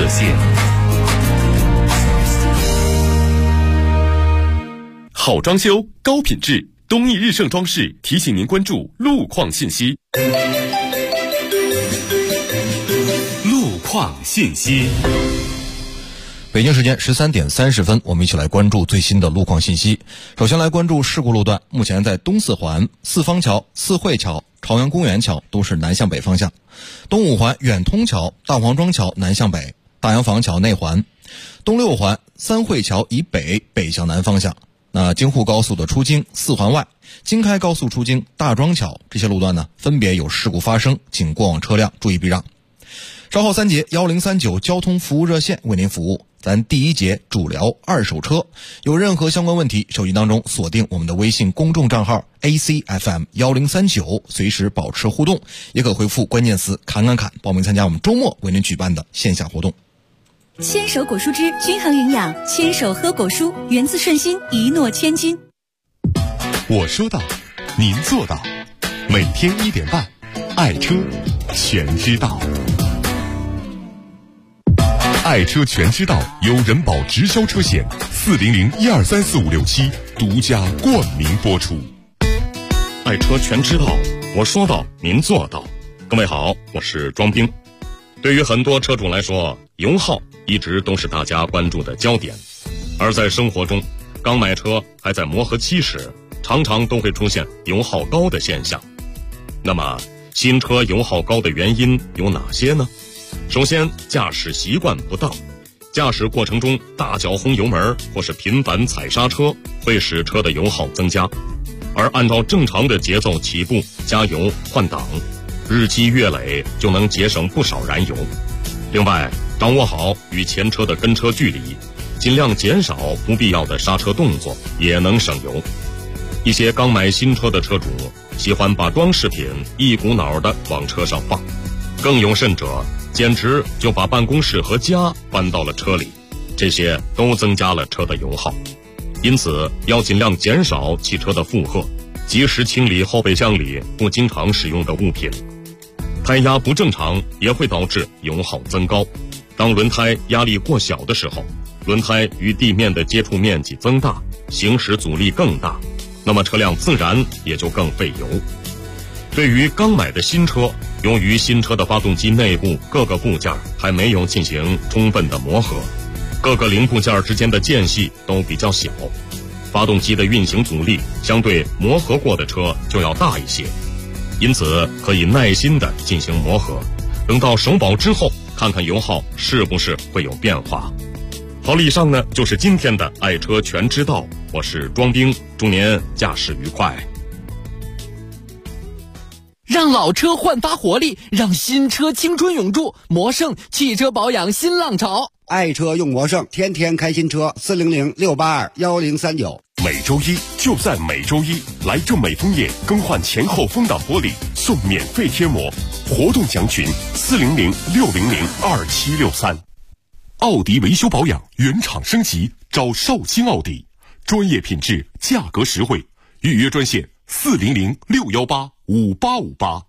线。好装修，高品质，东义日盛装饰提醒您关注路况信息。路况信息。 北京时间13点30分，我们一起来关注最新的路况信息。首先来关注事故路段，目前在东四环、四方桥、四惠桥、朝阳公园桥都是南向北方向，东五环远通桥、大黄庄桥南向北，大洋坊桥内环，东六环三惠桥以北北向南方向。那京沪高速的出京、四环外、京开高速出京、大庄桥这些路段呢，分别有事故发生，请过往车辆注意避让。稍后3节1039交通服务热线为您服务。咱第1节主聊二手车，有任何相关问题，手机当中锁定我们的微信公众账号 ACFM1039，随时保持互动，也可回复关键词侃侃侃报名参加我们周末为您举办的线下活动。 牵手果蔬汁均衡营养，牵手喝果蔬，源自顺心，一诺千金。 我说到，您做到，每天1点半，爱车全知道。爱车全知道由人保直销车险400-1234567独家冠名播出。爱车全知道，我说到您做到。各位好，我是庄兵。对于很多车主来说，油耗一直都是大家关注的焦点，而在生活中，刚买车还在磨合期时，常常都会出现油耗高的现象。那么新车油耗高的原因有哪些呢？首先，驾驶习惯不当，驾驶过程中大脚轰油门或是频繁踩刹车，会使车的油耗增加。而按照正常的节奏起步、加油、换挡，日积月累就能节省不少燃油。另外，掌握好与前车的跟车距离，尽量减少不必要的刹车动作，也能省油。一些刚买新车的车主喜欢把装饰品一股脑的往车上放，更有甚者简直就把办公室和家搬到了车里，这些都增加了车的油耗。因此要尽量减少汽车的负荷，及时清理后备箱里不经常使用的物品。胎压不正常也会导致油耗增高。当轮胎压力过小的时候，轮胎与地面的接触面积增大，行驶阻力更大，那么车辆自然也就更费油。对于刚买的新车，由于新车的发动机内部各个部件还没有进行充分的磨合，各个零部件之间的间隙都比较小，发动机的运行阻力相对磨合过的车就要大一些，因此可以耐心地进行磨合，等到首保之后，看看油耗是不是会有变化。好了，以上呢就是今天的爱车全知道，我是庄兵，祝您驾驶愉快。 让老车焕发活力，让新车青春永驻。魔胜汽车保养新浪潮， 爱车用魔胜，天天开新车。400-682-1039。 每周一就在每周一，来正美枫叶更换前后风挡玻璃，送免费贴膜。活动详询400-600-2763。奥迪维修保养原厂升级，找绍兴奥迪，专业品质，价格实惠。预约专线400-618-5858。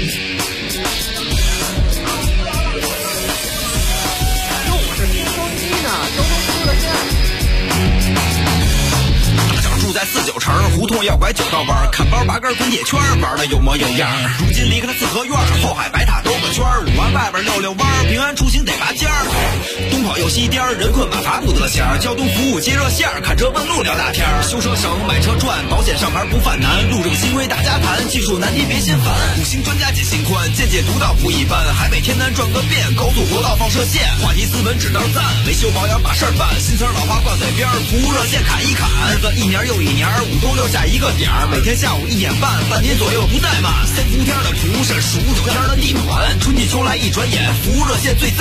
住在49城，胡同要拐9道弯，看包拔根滚铁圈，玩的有模有样。如今离开了四合院，后海白塔兜个圈，5环外边溜溜弯，平安出行得拔尖儿。东跑右西颠，人困马乏不得闲。交通服务接热线，看车问路聊大天。修车省，买车赚，保险上牌不犯难。路政新规大家谈，技术难题别心烦。5星专家解心宽，见解独到不一般。海北天南转个遍，高速国道放射线。话题斯文指道赞，维修保养把事儿办。新词老话挂嘴边，服务热线砍一砍。日子一年又一年，5都6下一个点儿，每天下午1点半，半年左右不怠慢。3伏天的厨是数9天的地盘，春季秋来一转眼，服务热线最赞。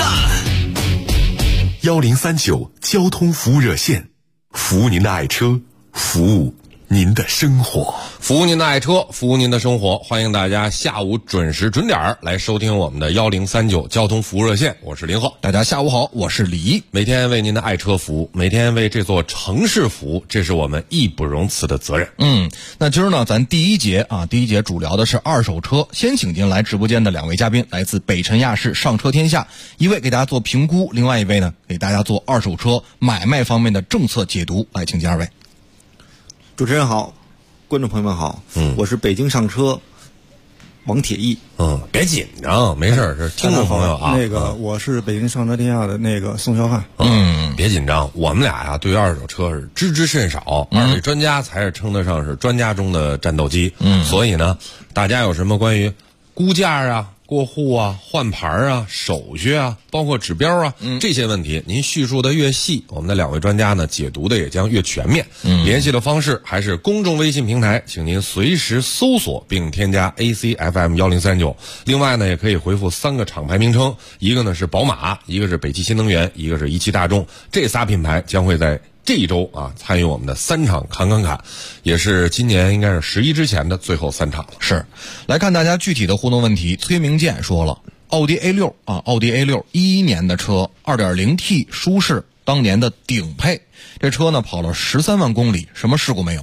1039交通服务热线，服务您的爱车，服务您的生活， 服务您的爱车，服务您的生活。欢迎大家下午准时准点来收听我们的1039交通服务热线，我是林浩。 大家下午好，我是李毅。 每天为您的爱车服务，每天为这座城市服务，这是我们义不容辞的责任。 那今儿呢，咱第一节主聊的是二手车。先请进来直播间的两位嘉宾，来自北辰亚市上车天下，一位给大家做评估，另外一位呢给大家做二手车买卖方面的政策解读。来，请进二位。 主持人好，观众朋友们好，我是北京上车王铁毅。 别紧张，没事，是听众朋友啊。 我是北京上车天下的宋小汉。 别紧张，我们俩呀对于二手车是知之甚少，二位专家才是称得上是专家中的战斗机。所以呢，大家有什么关于估价啊、过户啊、换牌啊、手续啊，包括指标啊，这些问题，您叙述的越细，我们的两位专家呢解读的也将越全面。联系的方式还是公众微信平台，请您随时搜索并添加 ACFM1039。另外呢，也可以回复3个厂牌名称，一个呢是宝马，一个是北汽新能源，一个是一汽大众，这仨品牌将会在这一周参与我们的3场侃侃侃，也是今年应该是11之前的最后3场了。 是，来看大家具体的互动问题。崔明健说了，奥迪 A6 奥迪 A6 11年的车 2.0T 舒适，当年的顶配，这车呢跑了13万公里，什么事故没有？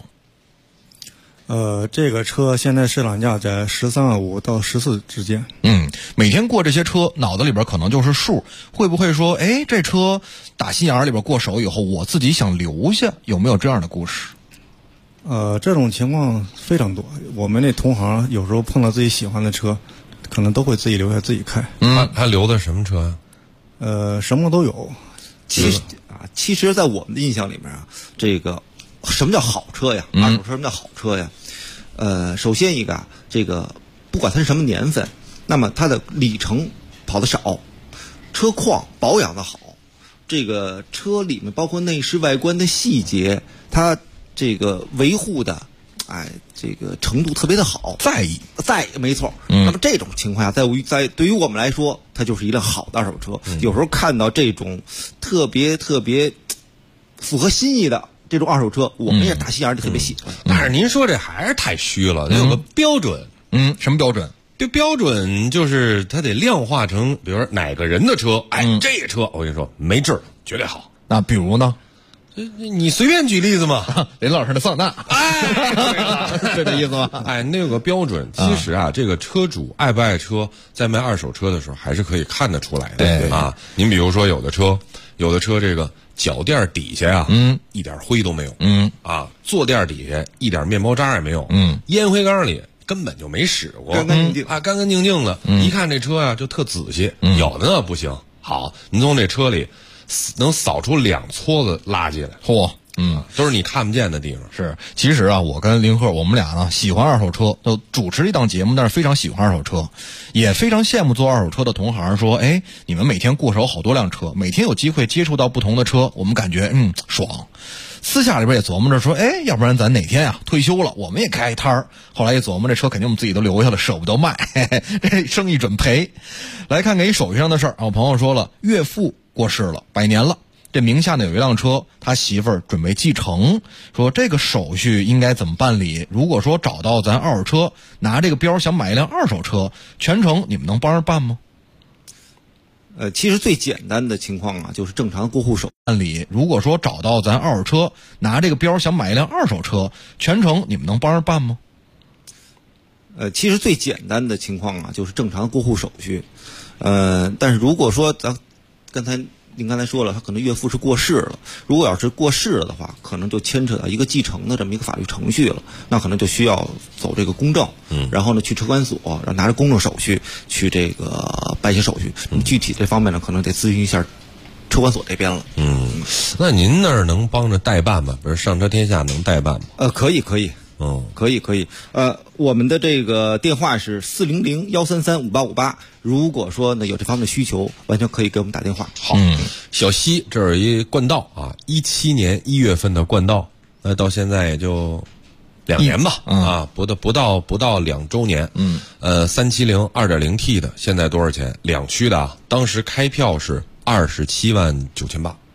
这个车现在市场价在13万5到14之间。 每天过这些车，脑子里边可能就是数，会不会说，这车打心眼里边过手以后，我自己想留下，有没有这样的故事？ 这种情况非常多。我们那同行有时候碰到自己喜欢的车，可能都会自己留下自己开。 他留的什么车呀？ 什么都有。 其实在我们的印象里面这个什么叫好车呀？二手车什么叫好车呀？首先一个这个不管它是什么年份，那么它的里程跑得少，车况保养的好，这个车里面包括内饰外观的细节，它这个维护的这个程度特别的好，在意没错。那么这种情况下，在对于我们来说，它就是一辆好的二手车。有时候看到这种特别符合心意的这种二手车，我们也打心眼里特别喜欢。 但是您说这还是太虚了，得有个标准。 什么标准？ 这标准就是它得量化成，比如说哪个人的车，这车我跟你说没治，绝对好。 那比如呢？ 你随便举例子嘛， 林老师的桑塔，是这意思吗？ 那有个标准。其实这个车主爱不爱车，在卖二手车的时候还是可以看得出来的。 对您比如说有的车这个脚垫底下一点灰都没有。坐垫底下一点面包渣也没有。烟灰缸里根本就没使过， 干干净净， 干干净净的。一看这车就特仔细。有的呢不行，好，您从这车里能扫出2撮子垃圾来，都是你看不见的地方。 是，其实我跟林鹤我们俩呢喜欢二手车，都主持一档节目，但是非常喜欢二手车，也非常羡慕做二手车的同行。说，你们每天过手好多辆车，每天有机会接触到不同的车，我们感觉爽。私下里边也琢磨着说，要不然咱哪天退休了，我们也开一摊儿。后来一琢磨，这车肯定我们自己都留下了，舍不得卖，这生意准赔。来看看一手续上的事儿。我朋友说了，岳父过世了，100年了，这名下呢有一辆车，他媳妇儿准备继承，说这个手续应该怎么办理？如果说找到咱二手车，拿这个标想买一辆二手车，全程你们能帮着办吗？ 其实最简单的情况就是正常过户手办理。如果说找到咱二手车，拿这个标想买一辆二手车，全程你们能帮着办吗？ 其实最简单的情况就是正常过户手续。但是如果说您刚才说了，他可能岳父是过世了，如果要是过世了的话，可能就牵扯到一个继承的这么一个法律程序了，那可能就需要走这个公证，然后呢去车管所，然后拿着公证手续去这个办些手续。具体这方面呢，可能得咨询一下车管所这边了。 那您那儿能帮着代办吗？不是上车天下能代办吗？ 可以。可以。我们的这个电话是400-133-5858。如果说呢有这方面的需求，完全可以给我们打电话。 好，小西这有一冠道17年1月份的冠道，到现在也就2年吧，不到2周年。370 2.0T 的现在多少钱？2驱的当时开票是27万9千8。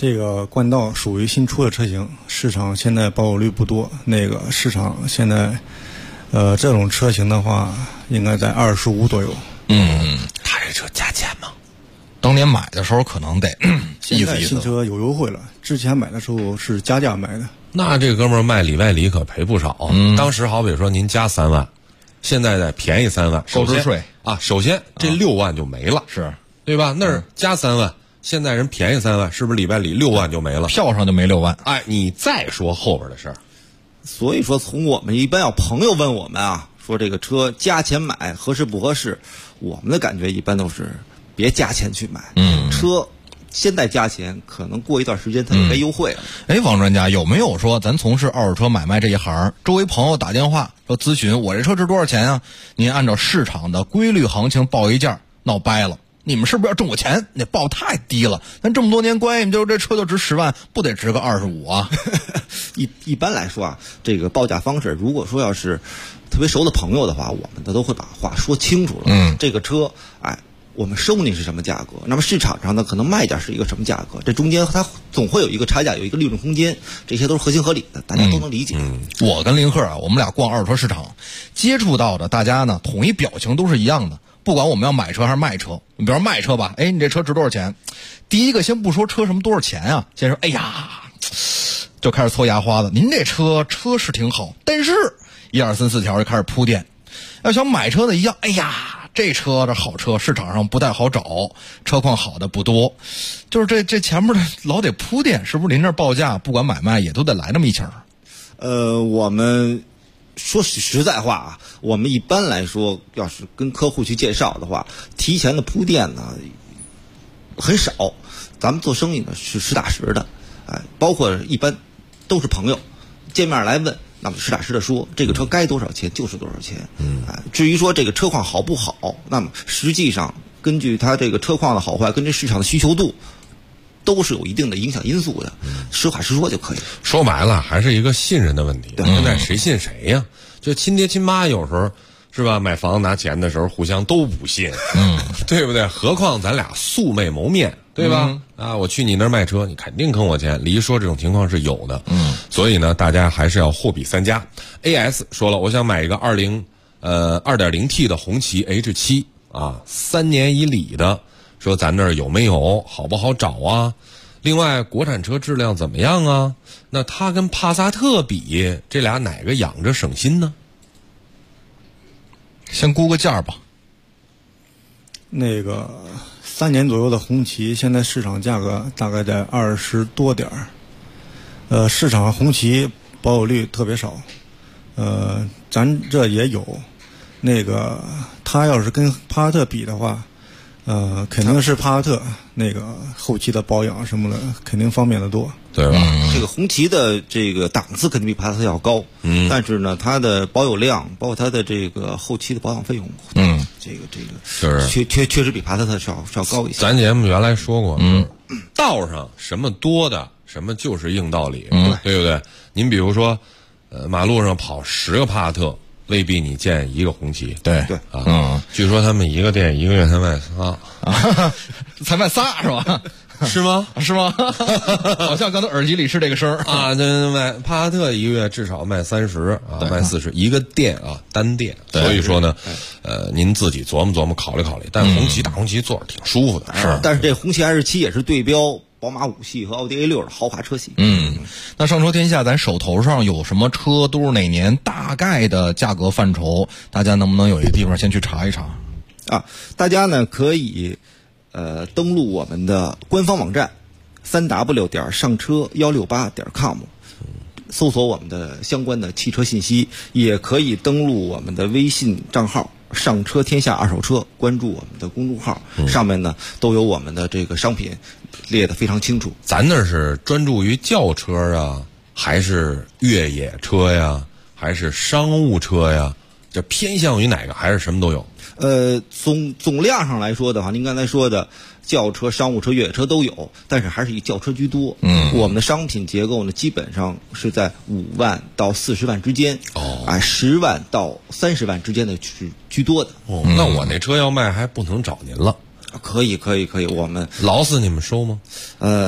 这个冠道属于新出的车型，市场现在保有率不多。那个市场现在，这种车型的话，应该在25左右。 他这车加钱吗？ 当年买的时候可能得现在新车有优惠了，之前买的时候是加价买的。 那这哥们儿卖里外里可赔不少。当时好比说您加3万，现在再便宜3万， 购置税啊，首先这6万就没了， 是对吧？那儿加3万，现在人便宜3万，是不是里外里6万就没了？ 票上就没6万。 哎，你再说后边的事儿。 所以说，从我们一般要朋友问我们啊，说这个车加钱买合适不合适，我们的感觉一般都是别加钱去买。车现在加钱，可能过一段时间它就该优惠了。 王专家，有没有说咱从事二手车买卖这一行，周围朋友打电话说咨询我这车值多少钱啊？您按照市场的规律行情报一价，闹掰了。你们是不是要挣我钱？那报太低了，咱这么多年关系，就这车就值10万，不得值个25啊？ 一般来说啊，这个报价方式，如果说要是特别熟的朋友的话，我们都会把话说清楚了。这个车，我们收你是什么价格？那么市场上呢，可能卖价是一个什么价格？这中间它总会有一个差价，有一个利润空间，这些都是合情合理的，大家都能理解。 我跟林鹤啊，我们俩逛二手车市场，接触到的大家呢，统一表情都是一样的。不管我们要买车还是卖车，你比如说卖车吧，你这车值多少钱？第一个先不说车什么多少钱啊，先说就开始搓牙花子。您这车是挺好，但是1、2、3、4条就开始铺垫。要想买车的一样，这车这好车市场上不太好找，车况好的不多，就是这前面的老得铺垫，是不是？您这报价不管买卖也都得来那么一情。 我们说实在话啊，我们一般来说，要是跟客户去介绍的话，提前的铺垫呢很少。咱们做生意呢是实打实的，包括一般都是朋友见面来问，那么实打实的说，这个车该多少钱就是多少钱。至于说这个车况好不好，那么实际上根据它这个车况的好坏，跟这市场的需求度，都是有一定的影响因素的。实话实说就可以。 说白了，还是一个信任的问题。现在谁信谁呀？就亲爹亲妈有时候是吧？买房子拿钱的时候，互相都不信，对不对？何况咱俩素昧谋面，对吧？我去你那儿卖车，你肯定坑我钱。李一说这种情况是有的，所以呢，大家还是要货比三家。AS 说了，我想买一个2.0T 的红旗 H7 3年以里的，说咱那儿有没有，好不好找啊？另外，国产车质量怎么样啊？那它跟帕萨特比，这俩哪个养着省心呢？ 先估个价吧。 那个3年左右的红旗，现在市场价格大概在20多点儿。市场红旗保有率特别少。咱这也有。那个它要是跟帕萨特比的话，肯定是帕萨特那个后期的保养什么的肯定方便得多， 对吧？ 这个红旗的这个档次肯定比帕萨特要高，但是呢，它的保有量，包括它的这个后期的保养费用，这个是确实比帕萨特是要高一些。 咱节目原来说过，道上什么多的，什么就是硬道理，对不对？您比如说，马路上跑10个帕萨特，未必你见一个红旗。 对据说他们一个店1个月才卖仨， 才卖仨是吧？ 是吗？ 是吗？好像刚才耳机里是这个声啊。这卖帕萨特1个月至少卖30卖40，一个店单店。所以说呢，您自己琢磨琢磨，考虑考虑。但红旗大红旗坐着挺舒服的， 是。但是这红旗 H7也是对标宝马5系和奥迪 A6 的豪华车系。 那上车天下，咱手头上有什么车，都是哪年大概的价格范畴？大家能不能有一个地方先去查一查？ 大家呢可以登录我们的官方网站3w.上车168.com， 搜索我们的相关的汽车信息，也可以登录我们的微信账号上车天下二手车，关注我们的公众号，上面呢都有我们的这个商品列得非常清楚。 咱那是专注于轿车啊，还是越野车呀，还是商务车呀？这偏向于哪个，还是什么都有？ 总量上来说的话，您刚才说的轿车、商务车、越野车都有，但是还是以轿车居多。我们的商品结构呢，基本上是在5万到40万之间，10万到30万之间的是居多的。 那我那车要卖，还不能找您了。 可以，我们劳斯你们收吗？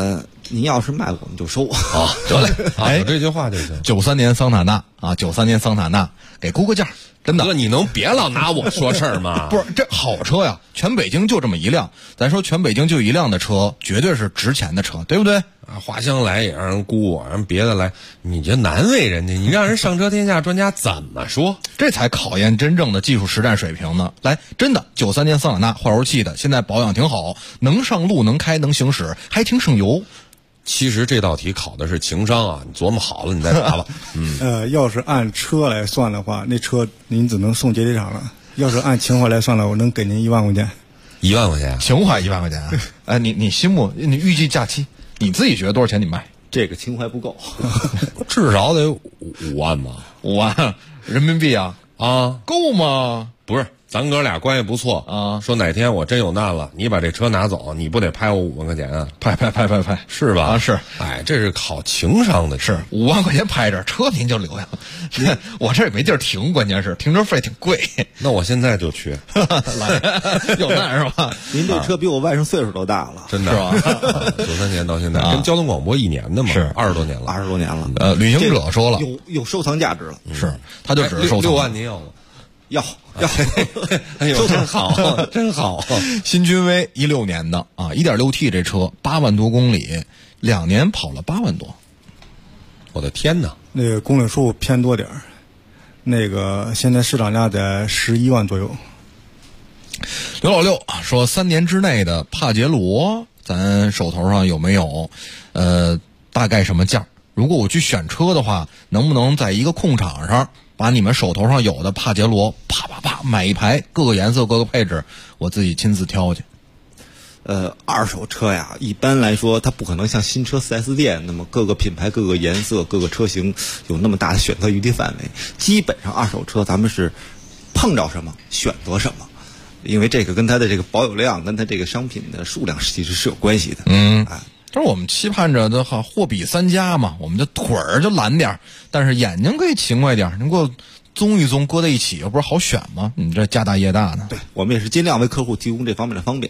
您要是卖我们就收啊，得嘞，有这句话就行。 93年桑塔纳啊，93年桑塔纳给估个价，真的。 哥，你能别老拿我说事儿吗？ 不是，这好车呀，全北京就这么一辆。咱说全北京就一辆的车，绝对是值钱的车，对不对？ 啊，花香来也让人估我，让别的来，你这难为人家，你让人上车天下专家怎么说？ 这才考验真正的技术实战水平呢。来，真的93年桑塔纳化油器的，现在保养挺好，能上路，能开，能行驶，还挺省油。 其实这道题考的是情商啊，你琢磨好了你再答吧。 要是按车来算的话，那车您只能送节体厂了。要是按情怀来算了，我能给您1万块钱。 1万块钱？ 情怀1万块钱啊？哎，你心目，你预计假期，你自己觉得多少钱你卖？ 这个情怀不够， 至少得5万吧 ？5万人民币啊？ 啊， 够吗？ 不是。咱哥俩关系不错啊， 说哪天我真有难了，你把这车拿走，你不得拍我5万块钱啊？ 拍， 是吧？ 啊，是。 哎，这是考情商的， 是5万块钱拍着，车您就留下了。我这也没地儿停，关键是停车费挺贵。 那我现在就去， 来，有难是吧？ 您这车比我外甥岁数都大了， 真的是吧？93年到现在，跟交通广播1年的嘛， 是 20多年了 ，20多年了。 旅行者说了， 有收藏价值了， 是，他就只是收藏。 6万您要吗？ 要， 哎呦，真好，真好。 新君威16年的啊，1.6T 这车8万多公里，2年跑了8万多。 我的天哪！ 那个公里数偏多点儿，那个现在市场价在11万左右。 刘老六说，3年之内的帕杰罗，咱手头上有没有？大概什么价？如果我去选车的话，能不能在一个空场上把你们手头上有的帕杰罗啪买一排，各个颜色各个配置，我自己亲自挑去。 二手车呀，一般来说它不可能像新车 4S 店那么各个品牌、各个颜色、各个车型有那么大的选择余地范围。基本上二手车咱们是碰着什么选择什么，因为这个跟它的这个保有量跟它这个商品的数量其实是有关系的。 就是我们期盼着的货比三家嘛，我们的腿儿就懒点，但是眼睛可以勤快点，能够综一综搁在一起，又不是好选吗？你这家大业大呢。 对，我们也是尽量为客户提供这方面的方便。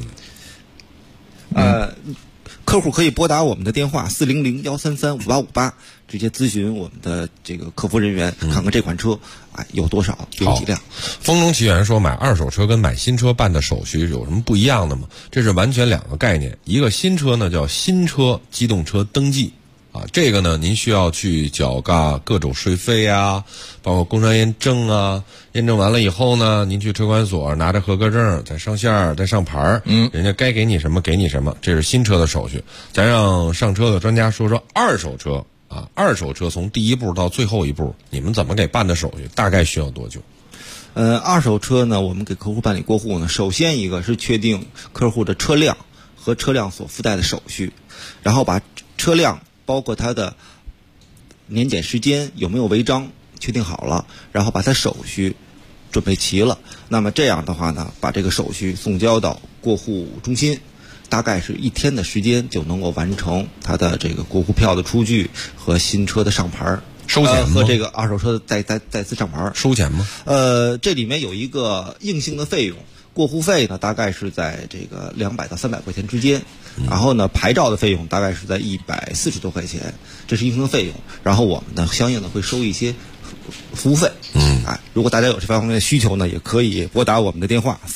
客户可以拨打我们的电话400-133-5858，直接咨询我们的这个客服人员，看看这款车有多少，有几辆。 风中奇缘说，买二手车跟买新车办的手续有什么不一样的吗？这是完全2个概念。一个新车呢叫新车机动车登记这个呢您需要去缴纳各种税费啊，包括工商验证啊，验证完了以后呢，您去车管所拿着合格证再上线再上牌，人家该给你什么给你什么，这是新车的手续。咱让上车的专家说说二手车二手车从第一步到最后一步，你们怎么给办的手续，大概需要多久？ 二手车呢，我们给客户办理过户呢，首先一个是确定客户的车辆和车辆所附带的手续，然后把车辆包括它的年检时间有没有违章确定好了，然后把它手续准备齐了，那么这样的话呢，把这个手续送交到过户中心，大概是1天的时间就能够完成它的这个过户票的出具和新车的上牌。 收钱吗？ 和这个二手车的再次上牌。 收钱吗？ 这里面有一个硬性的费用，过户费呢大概是在这个200到300块钱之间，然后呢牌照的费用大概是在140多块钱，这是硬性的费用。然后我们呢相应的会收一些服务费。如果大家有这方面的需求呢，也可以拨打我们的电话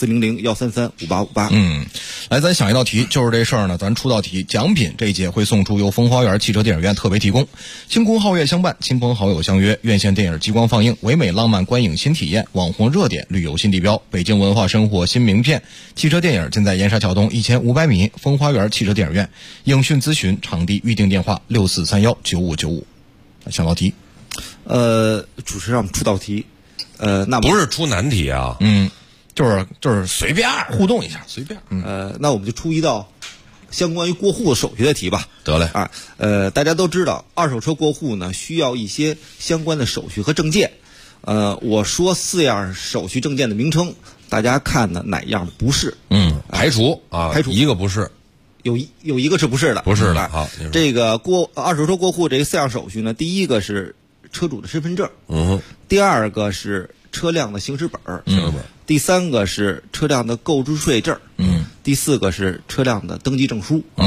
400-133-5858。 来，咱想一道题，就是这事儿呢，咱出道题，奖品这一节会送出由风花园汽车电影院特别提供，星空皓月相伴，亲朋好友相约，院线电影激光放映，唯美浪漫观影新体验，网红热点，旅游新地标，北京文化生活新名片。汽车电影尽在盐沙桥东1500米风花园汽车电影院，影讯咨询场地预订电话64319595。想道题。 主持让我们出道题，那不是出难题啊， 就是随便互动一下，随便。 那我们就出一道相关于过户的手续的题吧。 得嘞大家都知道，二手车过户呢需要一些相关的手续和证件。我说4样手续证件的名称，大家看呢哪样不是？ 排除排除一个不是。 有一个是不是的？ 不是的。好， 这个二手车过户这4样手续呢，第一个是车主的身份证，第二个是车辆的行驶本，第3个是车辆的购置税证，第4个是车辆的登记证书。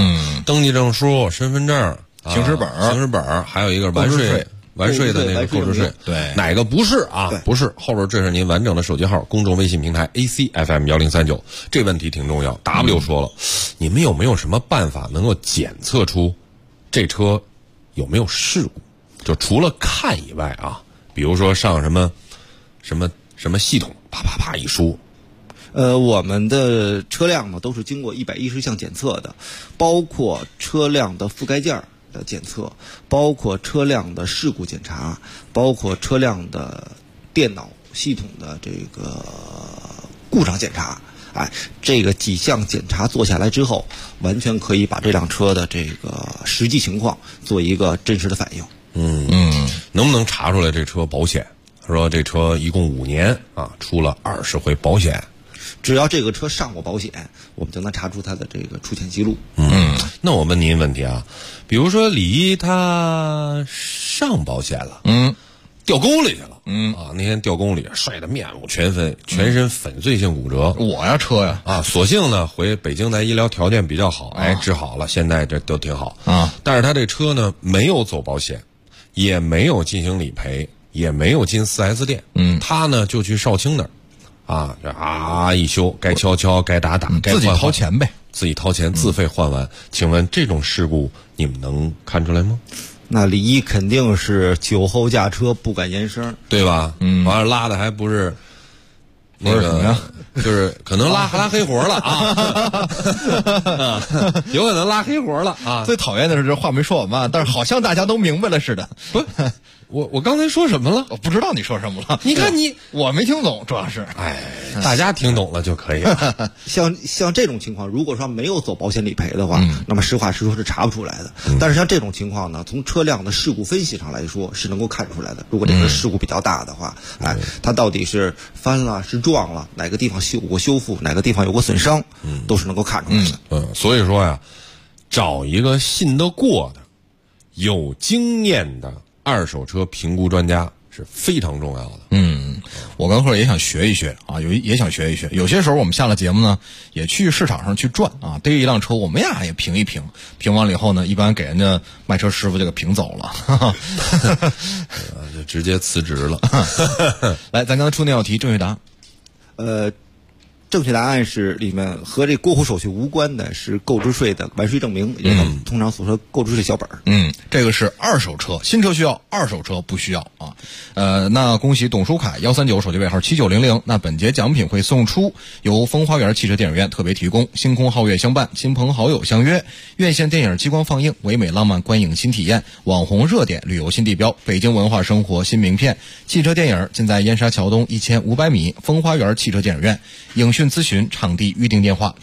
登记证书、身份证、 行驶本， 还有一个完税的那个购置税， 对， 哪个不是啊？不是，后边这是您完整的手机号，公众微信平台 ACFM1039，这问题挺重要。W 说了，你们有没有什么办法能够检测出这车有没有事故？就除了看以外啊，比如说上什么系统，啪啪啪一输。 我们的车辆呢都是经过110项检测的，包括车辆的覆盖件的检测，包括车辆的事故检查，包括车辆的电脑系统的这个故障检查。这个几项检查做下来之后，完全可以把这辆车的这个实际情况做一个真实的反应。 能不能查出来这车保险？说这车一共5年啊，出了20回保险。 只要这个车上过保险，我们就能查出它的这个出险记录。 那我问您问题啊，比如说李一他上保险了，掉沟里去了，那天掉沟里摔得面目全非，全身粉碎性骨折。 我呀车呀啊，所幸呢回北京来医疗条件比较好，治好了，现在这都挺好啊。但是他这车呢没有走保险，也没有进行理赔，也没有进 4S 店，他呢就去少卿那儿。一修，该敲，该打，该自己掏钱呗， 自己掏钱自费换完。请问这种事故你们能看出来吗？ 那李一肯定是酒后驾车不敢言声， 对吧？完了拉的还不是那个什么呀？ 就是可能拉黑活了啊，有可能拉黑活了啊。 最讨厌的是这话没说完，但是好像大家都明白了似的。 不，我刚才说什么了？ 我不知道你说什么了。 你看我没听懂，主要是大家听懂了就可以了。 像这种情况，如果说没有走保险理赔的话，那么实话实说是查不出来的。但是像这种情况呢，从车辆的事故分析上来说是能够看出来的。如果这个事故比较大的话，它到底是翻了是撞了，哪个地方有过修复，哪个地方有过损伤，都是能够看出来的。 所以说呀，找一个信得过的、有经验的二手车评估专家是非常重要的。 我跟会儿也想学一学啊，也想学一学。有些时候我们下了节目呢，也去市场上去转啊，逮一辆车我们呀也评一评，评完了以后呢，一般给人家卖车师傅就给评走了， 就直接辞职了。 来，咱刚才出那道题，正确答案。 正确答案是里面和这过户手续无关的是购置税的完税证明，也就是通常所说购置税小本。 这个是二手车，新车需要，二手车不需要啊。那恭喜董书凯139手机尾号7900。那本节奖品会送出由风花园汽车电影院特别提供，星空皓月相伴，亲朋好友相约，院线电影激光放映，唯美浪漫观影新体验，网红热点旅游新地标，北京文化生活新名片。汽车电影尽在燕莎桥东1500米风花园汽车电影院。影讯咨询场地预订电话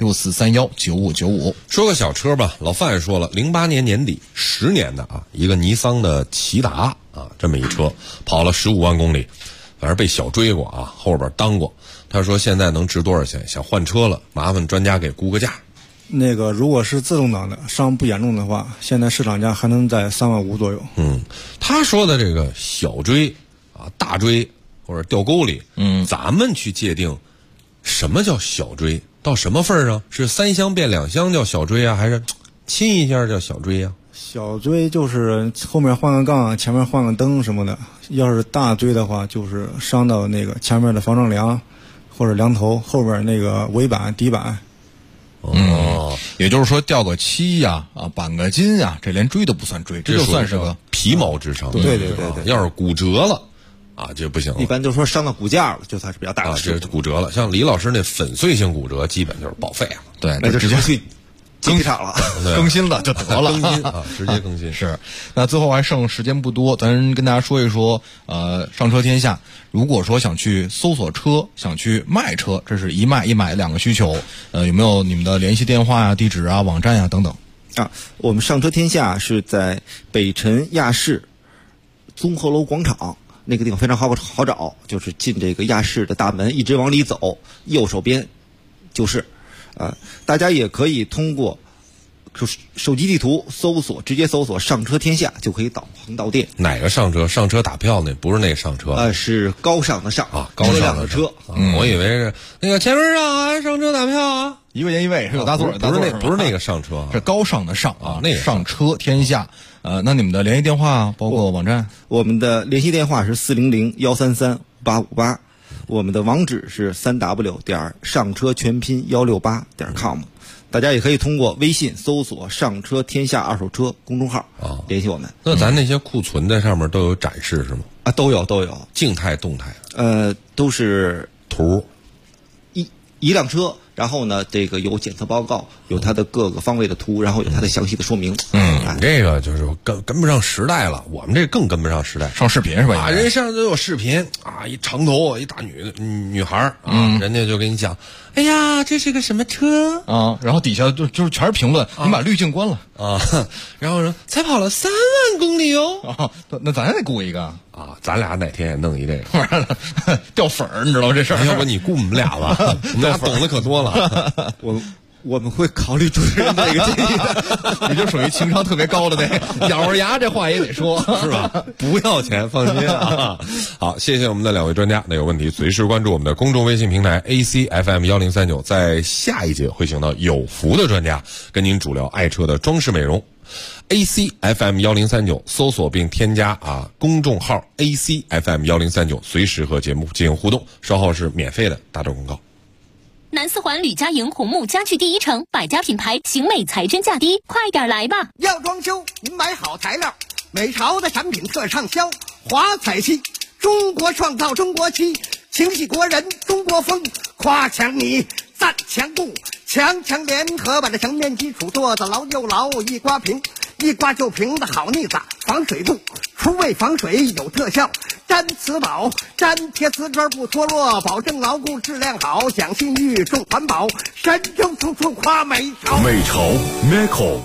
64319595。 说个小车吧，老范说了，08年年底10年的啊，一个尼桑的骐达啊，这么一车跑了15万公里，反正被小追过啊，后边当过。他说现在能值多少钱？想换车了，麻烦专家给估个价。 那个如果是自动挡的，伤不严重的话，现在市场价还能在3万5左右。 他说的这个小追啊、大追或者掉沟里，咱们去界定什么叫小追，到什么份上？是3箱变2箱叫小追啊，还是亲一下叫小追啊？ 小追就是后面换个杠，前面换个灯什么的。要是大追的话，就是伤到那个前面的防撞梁或者梁头，后边那个尾板、底板。 也就是说掉个漆呀、钣个金呀，这连追都不算追，这就算是个皮毛之伤。 对， 要是骨折了啊，这不行了。 一般就说伤到骨架了，就算是比较大的事故。 这骨折了，像李老师那粉碎性骨折，基本就是报废了。 对， 那就直接去机场了， 更新了就得了， 更新啊，直接更新。 是，那最后还剩时间不多，咱跟大家说一说，上车天下，如果说想去搜索车，想去卖车，这是一卖一买两个需求，有没有你们的联系电话呀、地址啊、网站呀等等？ 我们上车天下是在北辰亚市综合楼广场。那个地方非常好找，就是进这个亚市的大门，一直往里走，右手边就是，大家也可以通过手机地图直接搜索上车天下就可以导航到店。 哪个上车？上车打票那不是那个上车是高尚的上啊，高尚的车。 我以为是那个前面上啊，上车打票啊 ，1块钱一位是有大座， 不是那个上车， 是高尚的上啊，那个上车天下。那你们的联系电话包括网站？ 我们的联系电话是400-133-5858，我们的网址是3w. 上车全拼168.com。大家也可以通过微信搜索上车天下二手车公众号联系我们。 那咱那些库存在上面都有展示是吗？ 都有， 静态动态都是图。 一辆车，然后呢，这个有检测报告，有它的各个方位的图，然后有它的详细的说明。 这个就是跟不上时代了，我们这更跟不上时代。 上视频是吧？ 人上都有视频一长头一大女孩人家就给你讲，哎呀，这是个什么车啊？然后底下就是全是评论，你把滤镜关了然后说才跑了3万公里哦那咱也得雇一个咱俩哪天也弄一这个， 完了掉粉儿，你知道这事儿？ 要不你雇我们俩吧，我们俩懂得可多了。 我们会考虑主持人这个建议的， 你就属于情商特别高的那咬着牙这话也得说， 是吧？不要钱，放心啊！好，谢谢我们的2位专家。那有问题随时关注我们的公众微信平台 ACFM1039，在下一节会请到有福的专家跟您主聊爱车的装饰美容。ACFM1039搜索并添加公众号 ACFM1039，随时和节目进行互动。稍后是免费的大众广告。 南四环吕家营红木家具第一城，百家品牌，型美材真价低，快点来吧！ 要装修，您买好材料，美潮的产品特畅销，华彩漆，中国创造中国漆，情系国人中国风，夸强你赞强固，强联合把这墙面基础做得牢又牢，一刮平，一刮就平的好腻子，防水度，除味防水有特效，粘瓷宝，粘贴瓷砖不脱落，保证牢固质量好，讲信誉重环保，神州处处夸美潮。 美潮 Meco。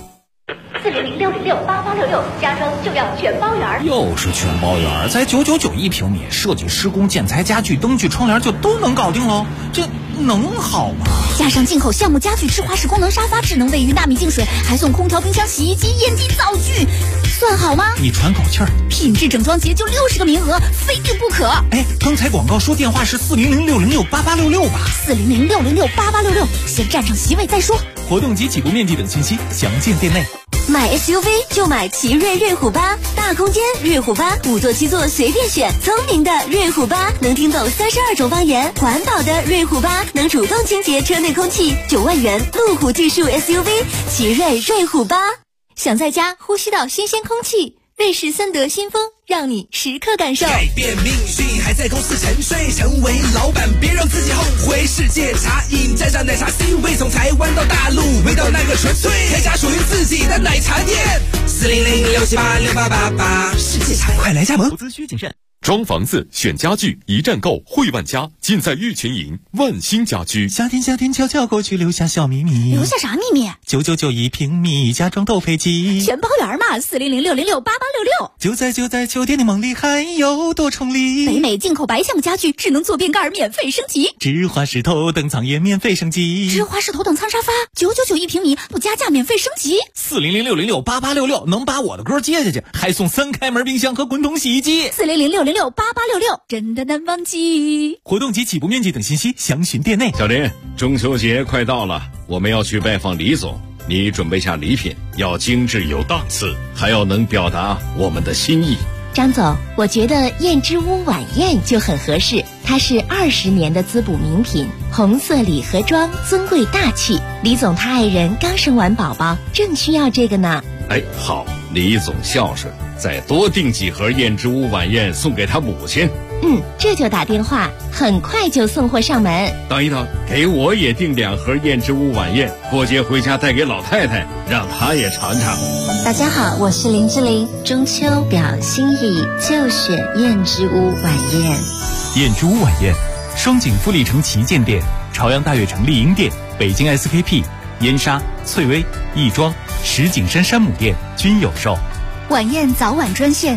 400-606-8866，家装就要全包圆。 又是全包圆，才999一平米，设计施工建材家具灯具窗帘就都能搞定喽，这能好吗？ 加上进口橡木家具、智华式功能沙发、智能卫浴、纳米净水，还送空调、冰箱、洗衣机、烟机、灶具，算好吗？ 你喘口气儿。 品质整装节就60个名额，非订不可。 哎，刚才广告说电话是400-606-8866吧 ？400-606-8866，先占上席位再说。 活动及起步面积等信息详见店内。 买 SUV 就买奇瑞瑞虎8，大空间瑞虎8，5座7座随便选，聪明的瑞虎8能听懂32种方言，环保的瑞虎8能主动清洁车内空气，9万元路虎技术 SUV 奇瑞瑞虎8，想在家呼吸到新鲜空气，瑞士森德新风让你时刻感受。 改变命运还在公司沉睡，成为老板别让自己后悔。世界茶饮沾上奶茶 C 位，从台湾到大陆，味道那个纯粹，开家属于自己的奶茶店。400-678-6888，世界茶快来加盟， 投资需谨慎。 装房子选家具，一站购汇万家，尽在玉群营万兴家居。 夏天悄悄过去，留下小秘密。 留下啥秘密 ？999一平米，家装都配齐， 全包圆嘛！400-606-8866， 就在酒店的梦里，还有多重礼。 北美进口白橡木家具，智能坐便盖免费升级， 芝华士头等舱也免费升级， 芝华士头等舱沙发999一平米，不加价免费升级。 400-606-8866，能把我的歌接下去，还送3开门冰箱和滚筒洗衣机。 400-606-8866，真的难忘记。 活动及起步面积等信息详询店内。 小林，中秋节快到了，我们要去拜访李总，你准备下礼品，要精致有档次，还要能表达我们的心意。 张总，我觉得燕之屋晚宴就很合适，它是20年的滋补名品，红色礼盒装，尊贵大气。李总他爱人刚生完宝宝，正需要这个呢。 哎，好，李总孝顺，再多订几盒燕之屋晚宴送给他母亲。 这就打电话，很快就送货上门。 等一等，给我也订2盒燕之屋晚宴，过节回家带给老太太，让她也尝尝。 大家好，我是林志玲，中秋表心意就选燕之屋晚宴。 燕之屋晚宴，双井富力城旗舰店、朝阳大悦城丽婴店、北京 SKP、燕莎、翠微、亦庄、石景山山姆店均有售。 晚宴早晚专线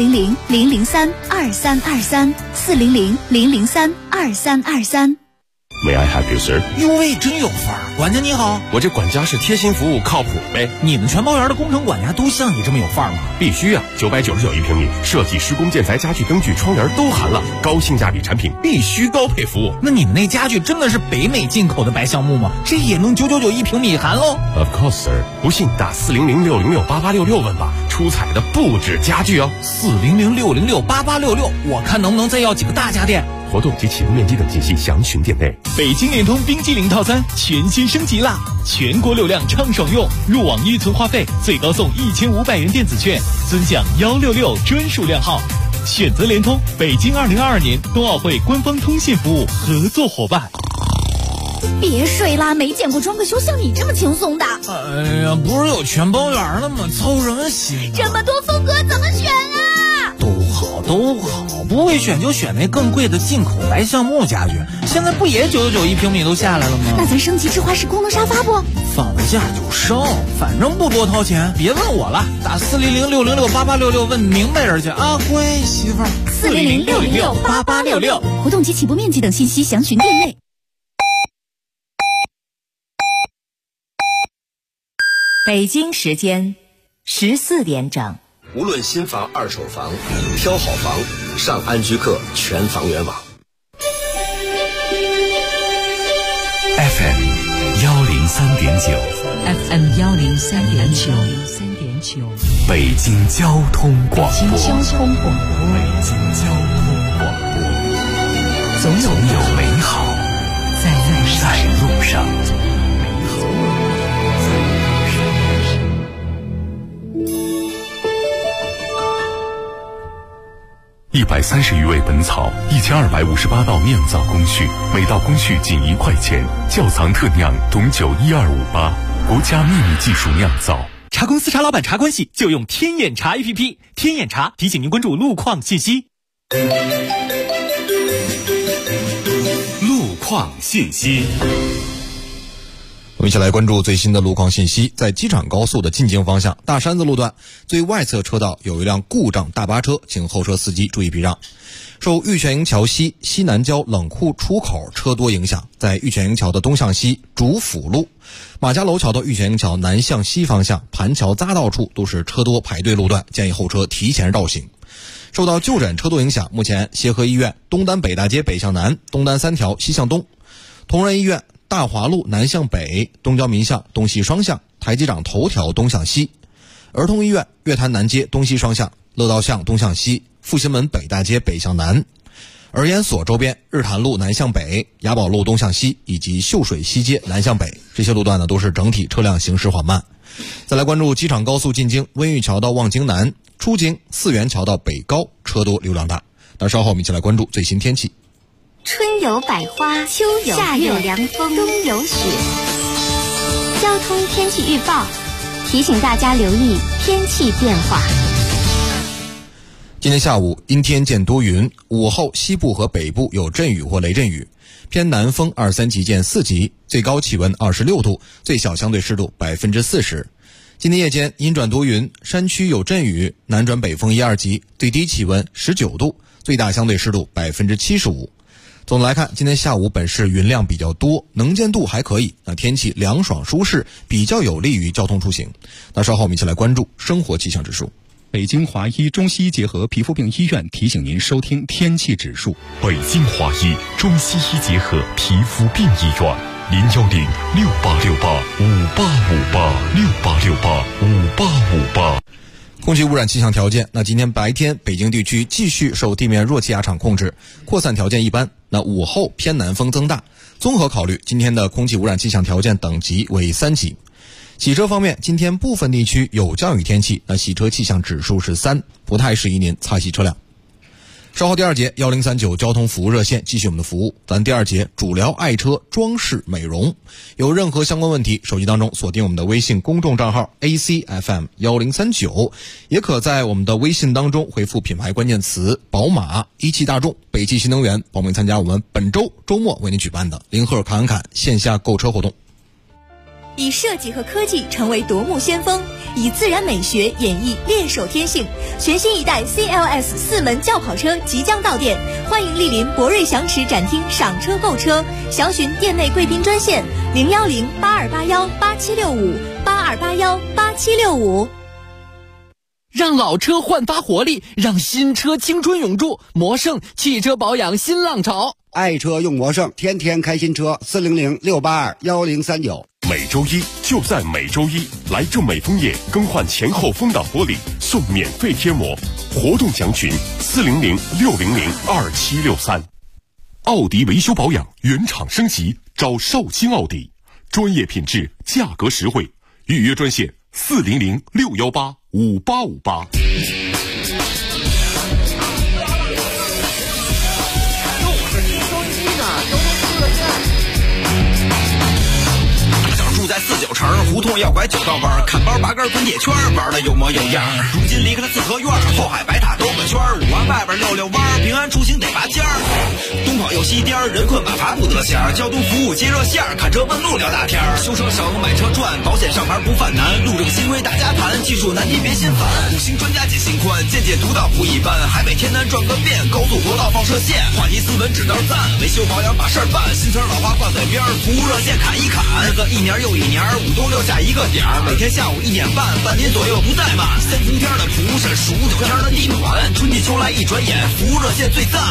400-003-2323，400-003-2323。 May I help you, sir？ 哟喂，真有范儿！管家你好， 我这管家是贴心服务，靠谱呗。 你们全包园的工程管家都像你这么有范儿吗？ 必须啊！999一平米，设计、施工、建材、家具、灯具、窗帘都含了，高性价比产品，必须高配服务。 那你们那家具真的是北美进口的白橡木吗？这也能999一平米含喽 ？Of course, sir。不信打400-606-8866问吧，出彩的不止家具哦。 400-606-8866，我看能不能再要几个大家电。 活动及启动面积等信息详询店内。 北京联通冰激凌套餐全新升级啦！全国流量畅爽用，入网预存话费最高送1500元电子券，尊享166专属量号。选择联通，北京2022年冬奥会官方通信服务合作伙伴。 别睡啦，没见过装个修像你这么轻松的。 哎呀，不是有全包园了吗？操什么心？ 这么多风格怎么选啊？ 都好，不会选就选那更贵的进口白橡木家具。现在不也999一平米都下来了吗？ 那咱升级智化式功能沙发不？ 放价就升，反正不多掏钱。别问我了，打400-606-8866问明白人去啊，乖媳妇儿。 400-606-8866，活动及起步面积等信息详询店内。 北京时间14点整。 无论新房、二手房，挑好房，上安居客全房源网。 FM 103.9 FM 103.9， 北京交通广播。 北京交通广播，总有美好在路上。 130余味本草，1258道酿造工序，每道工序仅1块钱。窖藏特酿董酒12588，国家秘密技术酿造。 茶公司茶老板茶关系就用天眼茶 APP， 天眼茶提醒您关注路况信息。 路况信息。 我们一起来关注最新的路况信息。在机场高速的进京方向大山子路段最外侧车道有一辆故障大巴车，请后车司机注意避让。受玉泉营桥西西南郊冷库出口车多影响，在玉泉营桥的东向西主辅路、马家楼桥的玉泉营桥南向西方向盘桥匝道处都是车多排队路段，建议后车提前绕行。受到就诊车多影响，目前协和医院东单北大街北向南、东单3条西向东，同仁医院大华路南向北、东交民巷东西双向、台机场头条东向西，儿童医院月坛南街东西双向、乐道巷东向西、复兴门北大街北向南，儿研所周边日坛路南向北、雅宝路东向西以及秀水西街南向北，这些路段呢都是整体车辆行驶缓慢。再来关注机场高速进京温榆桥到望京南、出京四元桥到北高车多流量大。那稍后我们一起来关注最新天气。 春有百花，秋有夏有凉风，冬有雪。交通天气预报提醒大家留意天气变化。 今天下午阴天见多云，午后西部和北部有阵雨或雷阵雨，偏南风2、3级见4级，最高气温26度，最小相对湿度40%。今天夜间阴转多云，山区有阵雨，南转北风1、2级，最低气温19度，最大相对湿度75%。总的来看，今天下午本市云量比较多，能见度还可以，那天气凉爽舒适，比较有利于交通出行。那稍后我们一起来关注生活气象指数。 北京华医中西医结合皮肤病医院提醒您收听天气指数。 北京华医中西医结合皮肤病医院，010-6868-5858，6868-5858。 空气污染气象条件，那今天白天北京地区继续受地面弱气压场控制，扩散条件一般。那午后偏南风增大，综合考虑今天的空气污染气象条件等级为3级。洗车方面，今天部分地区有降雨天气，那洗车气象指数是3，不太适宜您擦洗车辆。稍后第2节1039交通服务热线继续我们的服务，咱第2节主聊爱车装饰美容，有任何相关问题，手机当中锁定我们的微信公众账号 ACFM1039，也可在我们的微信当中回复品牌关键词宝马、一汽大众、北汽新能源，报名参加我们本周周末为您举办的零赫侃侃线下购车活动。 以设计和科技成为夺目先锋，以自然美学演绎猎手天性。全新一代 CLS 4门轿跑车即将到店，欢迎莅临博瑞祥驰展厅赏车购车，详询店内贵宾专线010-8281-8765，8281-8765。 让老车焕发活力，让新车青春永驻。魔胜汽车保养新浪潮， 爱车用魔胜，天天开新车。400-682-1039。 每周一就在每周一，来正美枫叶更换前后风挡玻璃，送免费贴膜。活动详询400-600-2763。奥迪维修保养原厂升级，找绍兴奥迪，专业品质，价格实惠。预约专线400-618-5858。 在49城胡同要拐9道弯，看包拔根滚铁圈，玩的有模有样。如今离开了四合院，后海白塔兜个圈，5环外边溜弯，平安出行得拔尖儿。东跑右西颠，人困马乏不得闲。交通服务接热线，看车问路聊大天。修车省，买车赚，保险上牌不犯难。路正新规大家谈，技术难题别心烦。5星专家解心宽，见解独到不一般。海北天南转个遍，高速国道放射线。话题斯文指道赞，维修保养把事儿办。新车老花挂嘴边，服务热线砍一砍。日子一年又一年，5都6下一个点儿，每天下午1点半，半年左右不怠慢。3伏天的蒲是数9天的地暖，春季秋来一转眼，服务热线最赞。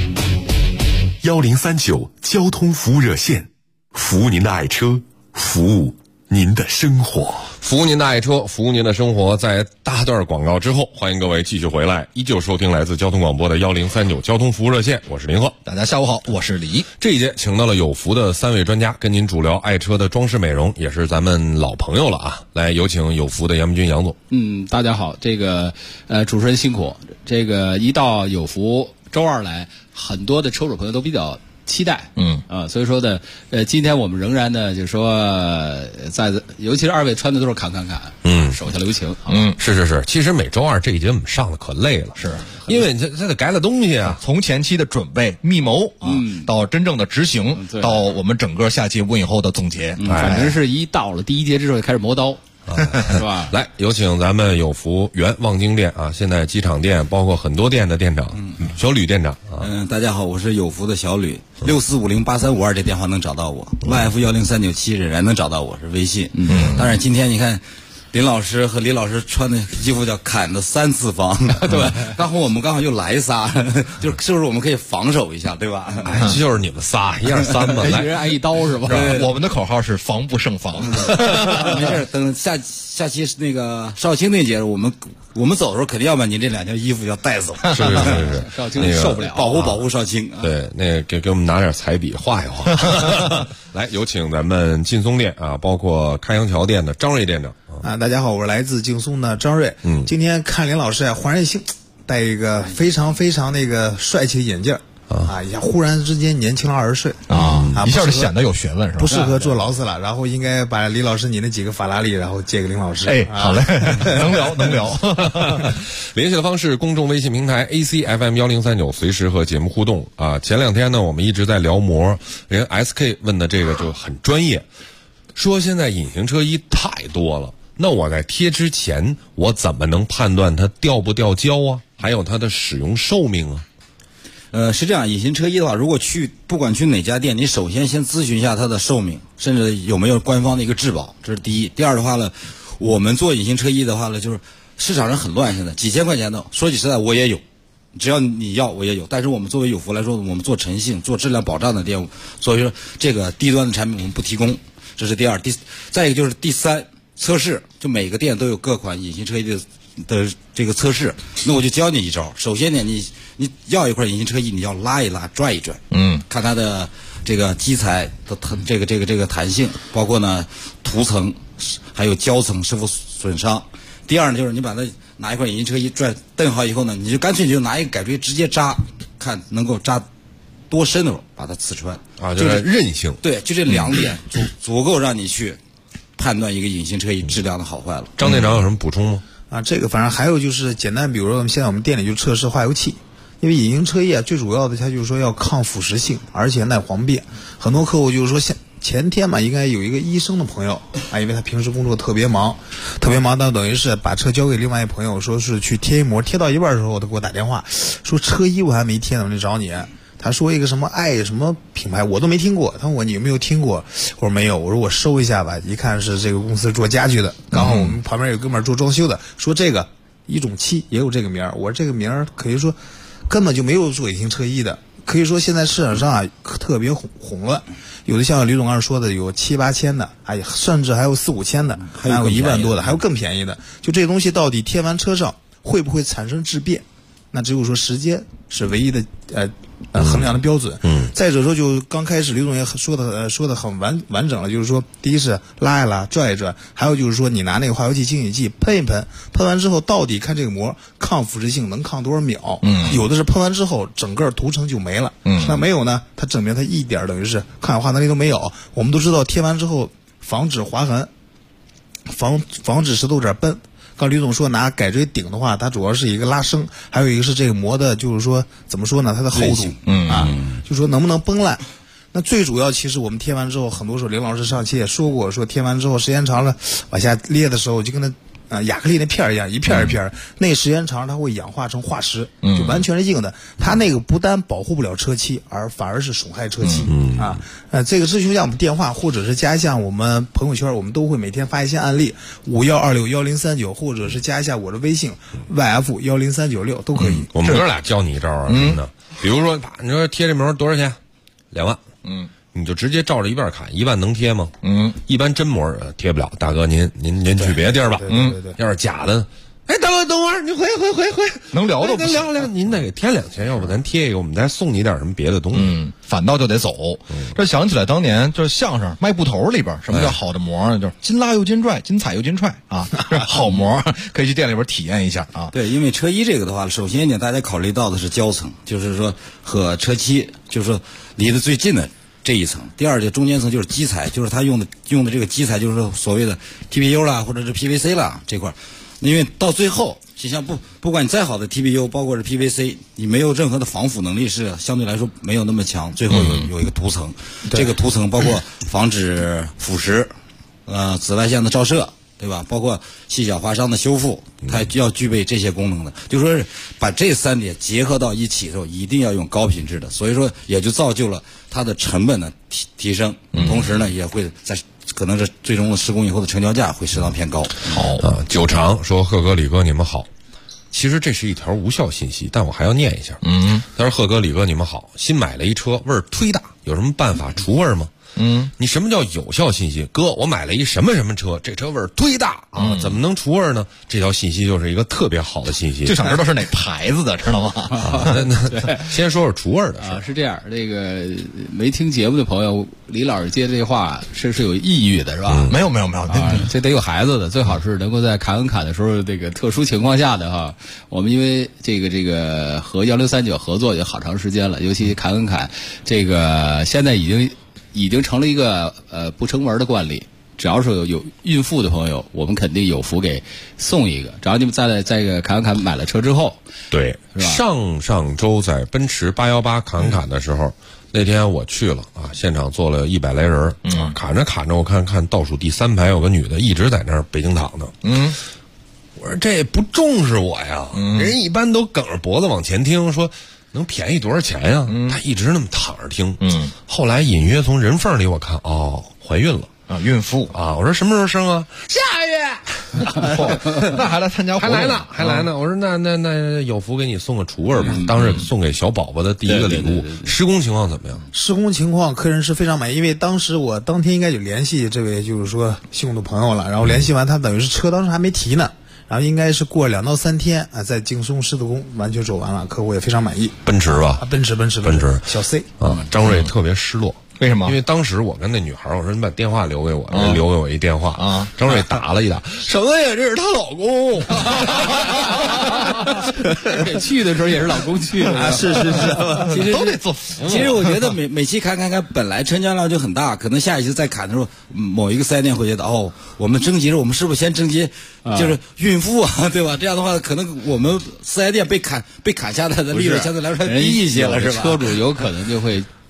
1039交通服务热线，服务您的爱车，服务您的生活， 服务您的爱车，服务您的生活。在大段广告之后，欢迎各位继续回来，依旧收听来自交通广播的1039交通服务热线，我是林鹤。 大家下午好，我是李。 这一节请到了有福的3位专家，跟您主聊爱车的装饰美容，也是咱们老朋友了啊。来，有请有福的杨明军杨总。 大家好，这个主持人辛苦。这个一到有福周二来，很多的车主朋友都比较期待，所以说呢，今天我们仍然呢，就是说，尤其是2位穿的都是砍，手下留情， 是。其实每周二这一节我们上的可累了， 是因为这得改了东西啊， 从前期的准备、密谋到真正的执行，到我们整个下期问以后的总结， 反正是一到了第一节之后就开始磨刀。是吧？ 来，有请咱们有福原望京店啊，现在机场店包括很多店的店长，小吕店长啊。 大家好，我是有福的小吕，64508352这电话能找到我，YF10397仍然能找到我，是微信。当然今天你看。林老师和李老师穿的衣服叫砍的3次方，对，我们刚好又来仨，是不是我们可以防守一下，对吧？ 这就是你们仨，1、2、3嘛， 一人挨一刀是吧？ 我们的口号是防不胜防。 没事，等下期那个少卿那节，我们走的时候肯定要把您这2件衣服要带走。 是， 少卿受不了， 保护少卿。 对，那个给我们拿点彩笔画一画。来，有请咱们劲松店啊，包括开阳桥店的张瑞店长。 大家好，我是来自劲松的张瑞。今天看林老师焕然一新，戴一个非常非常那个帅气的眼镜一下忽然之间年轻了20岁一下就显得有学问，是吧？ 不适合做劳斯了，然后应该把李老师你那几个法拉利，然后借给林老师。 好嘞，能聊。 联系的方式：公众微信平台 ACFM1039，随时和节目互动啊。前2天呢，我们一直在聊膜，人 SK 问的这个就很专业，说现在隐形车衣太多了。那我在贴之前，我怎么能判断它掉不掉胶啊？还有它的使用寿命啊？ 是这样，隐形车衣的话，如果不管去哪家店，你首先咨询一下它的寿命，甚至有没有官方的一个质保，这是第一。第二的话呢，我们做隐形车衣的话呢，就是市场上很乱，现在几千块钱的，说句实在我也有，只要你要我也有。但是我们作为有福来说，我们做诚信、做质量保障的店务，所以说这个低端的产品我们不提供，这是第二。再一个就是第三，测试，就每个店都有各款隐形车衣的这个测试。那我就教你一招，首先呢，你要一块隐形车衣，你要拉一拉、拽一拽，看它的这个基材的这个弹性，包括呢涂层还有胶层是否损伤。第二呢，就是你把它拿一块隐形车衣蹬好以后呢，你就干脆就拿一个改锥直接扎，看能够扎多深的时候把它刺穿啊，就是韧性。 对，就这2点足够让你去判断一个隐形车衣质量的好坏了。 张店长有什么补充吗？ 这个反正还有就是简单，比如说现在我们店里就测试化油器，因为隐形车衣最主要的它就是说要抗腐蚀性，而且耐黄变。很多客户就是说前天嘛，应该有一个医生的朋友啊，因为他平时工作特别忙，但等于是把车交给另外一朋友，说是去贴一膜，贴到一半的时候，他给我打电话说车衣我还没贴呢，我就找你。他说一个什么爱什么品牌我都没听过，他问我你有没有听过，我说没有，我说我搜一下吧，一看是这个公司做家具的，刚好我们旁边有哥们儿做装修的，说这个1.7也有这个名儿，我说这个名儿可以说根本就没有做隐形车衣的，可以说现在市场上啊特别混乱，有的像吕总刚才说的有7、8千的，哎，甚至还有4、5千的，还有1万多的，还有更便宜的，就这东西到底贴完车上会不会产生质变？那只有说时间是唯一的衡量的标准。再者说，就刚开始刘总也说的很完整了，就是说，第一是拉一拉、拽一拽，还有就是说你拿那个化油器、清洗剂喷一喷，喷完之后到底看这个膜抗腐蚀性能抗多少秒。有的是喷完之后整个涂层就没了。那没有呢，它证明它一点等于是抗氧化能力都没有。我们都知道贴完之后防止划痕，防止石头点崩。刚吕总说拿改锥顶的话，它主要是一个拉升，还有一个是这个膜的，就是说怎么说呢，它的厚度就说能不能崩烂。那最主要其实我们贴完之后，很多时候林老师上期也说过，说贴完之后时间长了往下裂的时候，就跟它亚克力那片一样，一片一片，那时间长它会氧化成化石，就完全是硬的。它那个不但保护不了车漆，反而是损害车漆这个咨询项目电话或者是加一下我们朋友圈，我们都会每天发一些案例，51261039，或者是加一下我的微信 YF10396都可以。 我们哥俩教你一招啊，真的。比如说，你说贴这膜多少钱？2万。你就直接照着一半砍，1万能贴吗？一般真膜贴不了，大哥您去别的地儿吧。 对， 要是假的，哎，大哥等会儿，你回， 能聊都不行， 聊，您得给添2000，要不咱贴一个，我们再送你点什么别的东西。 反倒就得走。这想起来当年就是相声卖布头里边，什么叫好的膜？就是金拉又金拽，金踩又金踹啊，这好膜可以去店里边体验一下啊。 对，因为车衣这个的话，首先呢，大家考虑到的是胶层，就是说和车漆就是说离得最近的这一层。第二，就中间层就是基材，就是他用的这个基材，就是说所谓的 TPU 啦，或者是 PVC 啦这块。因为到最后，就像不管你再好的 TPU， 包括是 PVC， 你没有任何的防腐能力，是相对来说没有那么强。最后有一个涂层，这个涂层包括防止腐蚀，紫外线的照射，对吧？包括细小划伤的修复，它要具备这些功能的。就说是把这3点结合到一起的时候，一定要用高品质的，所以说也就造就了它的成本的提升，同时呢也会在可能是最终的施工以后的成交价会适当偏高。 好九长说贺哥李哥你们好，其实这是一条无效信息，但我还要念一下。他说贺哥李哥你们好，新买了一车，味儿忒大，有什么办法除味儿吗？你什么叫有效信息？哥，我买了一什么什么车，这车味儿忒大啊，怎么能除味呢？这条信息就是一个特别好的信息， 就想知道是哪牌子的，知道吗？ 先说说除味的事是这样，这个没听节目的朋友，李老师接这话是有抑郁的，是吧？ 没有， 这得有孩子的，最好是能够在砍的时候，这个特殊情况下的哈。我们因为这个和1639合作也好长时间了，尤其砍，这个现在已经成了一个不成文的惯例，只要是有孕妇的朋友，我们肯定有福给送一个。只要你们在这个侃买了车之后， 对，上周在奔驰818侃的时候，那天我去了啊，现场坐了100来人，砍着我看倒数第3排有个女的一直在那儿北京躺呢。我说这不重视我呀，人一般都梗着脖子往前听，说能便宜多少钱呀？他一直那么躺着听。后来隐约从人缝里我看，怀孕了啊，孕妇啊。我说什么时候生啊？下月。 那还来参加活动？ 还来呢。我说那有福给你送个除味吧，当是送给小宝宝的第一个礼物。施工情况怎么样？ 施工情况客人是非常满意，因为当时我当天应该就联系这位就是说信用的朋友了，然后联系完他等于是车当时还没提呢。然后应该是过2到3天啊，在劲松施的工完全走完了，客户也非常满意。 奔驰吧， 奔驰小 C 啊。张瑞特别失落， 为什么？ 因为当时我跟那女孩我说你把电话留给我，人留给我一电话啊。张瑞打了一打，什么呀？这是她老公。 去的时候也是老公去的， 是。 其实都得做服务。 其实我觉得每期看本来成交量就很大，可能下一期再砍的时候，某一个4S店会觉得我们征集了，我们是不是先征集就是孕妇啊，对吧？这样的话，可能我们4S店被砍下来的利润相对来说低一些了，是吧？ 车主有可能就会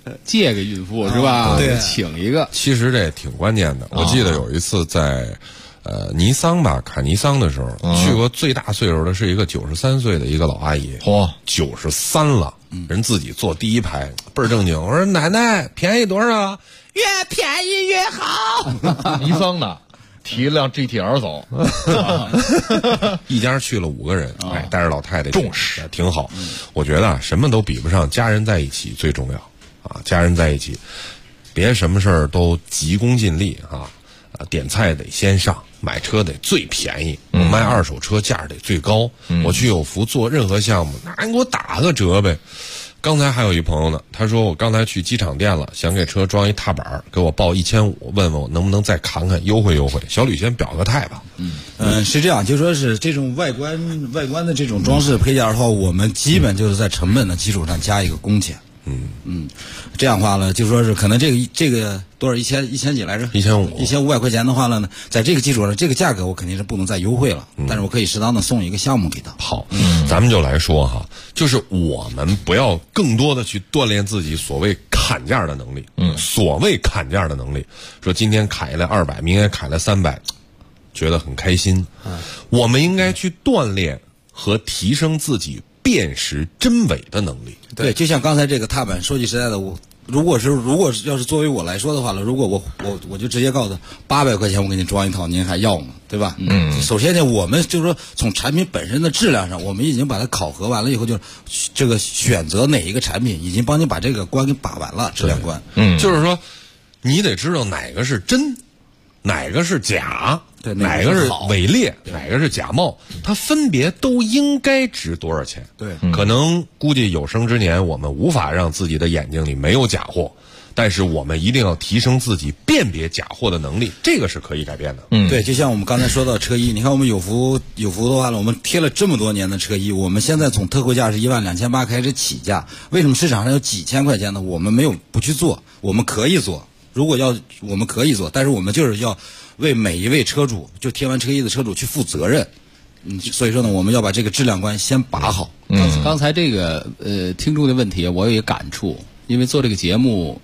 借给孕妇是吧？ 对， 请一个。 其实这挺关键的。我记得有一次在尼桑吧，卡尼桑的时候，去过最大岁数的是一个93岁的一个老阿姨，93了，人自己坐第一排，倍儿正经。我说奶奶，便宜多少？越便宜越好。 尼桑的。提了辆 GTR 走， 一家去了5个人，带着老太太，重视挺好。我觉得什么都比不上家人在一起最重要啊！家人在一起，别什么事儿都急功近利啊！点菜得先上，买车得最便宜，我卖二手车价得最高。我去有福做任何项目，那你给我打个折呗。刚才还有一朋友呢，他说我刚才去机场店了，想给车装一踏板，给我报1500，问问我能不能再砍砍优惠优惠。小吕先表个态吧。 是这样，就说是这种外观的这种装饰配件的话，我们基本就是在成本的基础上加一个工钱。这样的话呢，就说是可能这个多少1000几来着？1500块钱的话呢，在这个基础上，这个价格我肯定是不能再优惠了，但是我可以适当的送一个项目给他。 好，咱们就来说哈，就是我们不要更多的去锻炼自己所谓砍价的能力。所谓砍价的能力，说今天砍下来200，明天砍来300，觉得很开心。我们应该去锻炼和提升自己辨识真伪的能力。 对，就像刚才这个踏板，说句实在的，如果要是作为我来说的话了，如果我就直接告诉他800块钱我给你装一套，您还要吗？对吧？首先呢，我们就是说从产品本身的质量上，我们已经把它考核完了以后，就这个选择哪一个产品，已经帮你把这个关给把完了，质量关。 就是说你得知道哪个是真，哪个是假。 对， 哪个是伪劣，哪个是假冒，它分别都应该值多少钱？ 对， 可能估计有生之年我们无法让自己的眼睛里没有假货，但是我们一定要提升自己辨别假货的能力，这个是可以改变的。 对，就像我们刚才说到车衣，你看我们有福的话呢，我们贴了这么多年的车衣，我们现在从特惠价是12800开始起价，为什么市场上有几千块钱呢？我们不去做，我们可以做，我们可以做，但是我们就是要为每一位车主，就贴完车衣的车主去负责任。所以说呢，我们要把这个质量关先把好。 刚才这个听众的问题，我有一个感触，因为做这个节目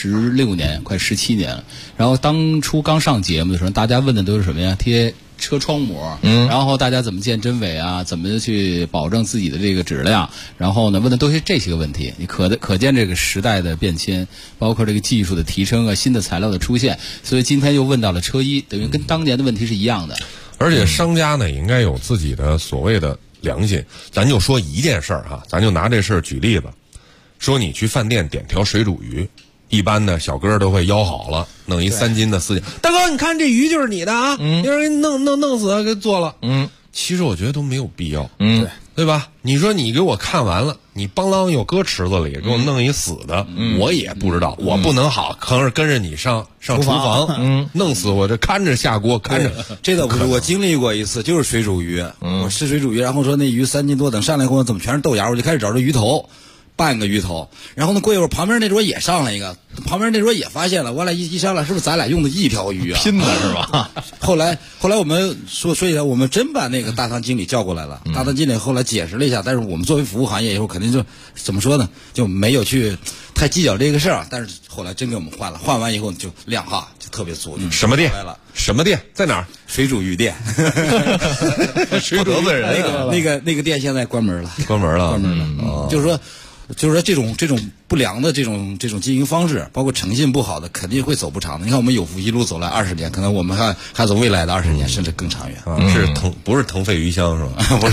16年，快17年了。然后当初刚上节目的时候，大家问的都是什么呀？贴车窗膜，然后大家怎么鉴真伪啊？怎么去保证自己的这个质量？然后呢，问的都是这些个问题。你可见这个时代的变迁，包括这个技术的提升啊，新的材料的出现。所以今天又问到了车衣，等于跟当年的问题是一样的。 而且商家呢，也应该有自己的所谓的良心。咱就说一件事儿哈，咱就拿这事儿举例子，说你去饭店点条水煮鱼。一般的小哥都会腰好了，弄一3斤的4斤。大哥，你看这鱼就是你的啊！一会儿给你弄死给做了。其实我觉得都没有必要。对吧？你说你给我看完了，你邦啷又搁池子里给我弄一死的，我也不知道，我不能好跟着你上厨房，弄死我这看着下锅看着。 这个我经历过一次，就是水煮鱼，我吃水煮鱼，然后说那鱼3斤多，等上来以后怎么全是豆芽，我就开始找这鱼头。半个鱼头，然后呢，过一会儿旁边那桌也上来一个，旁边那桌也发现了，我俩一商量，是不是咱俩用的一条鱼啊？ 拼的是吧？ 后来我们说一下，我们真把那个大堂经理叫过来了。大堂经理后来解释了一下，但是我们作为服务行业以后，肯定就怎么说呢，就没有去太计较这个事儿。但是后来真给我们换了，换完以后就量化就特别足。 什么店？什么店？在哪儿？ 水煮鱼店。 水煮鱼人。 那个店现在关门了。 关门了。 就是说这种不良的这种经营方式，包括诚信不好的，肯定会走不长的。你看我们有福一路走来20年，可能我们还走未来的20年，甚至更长远。 不是腾飞鱼香是吧？ 不是。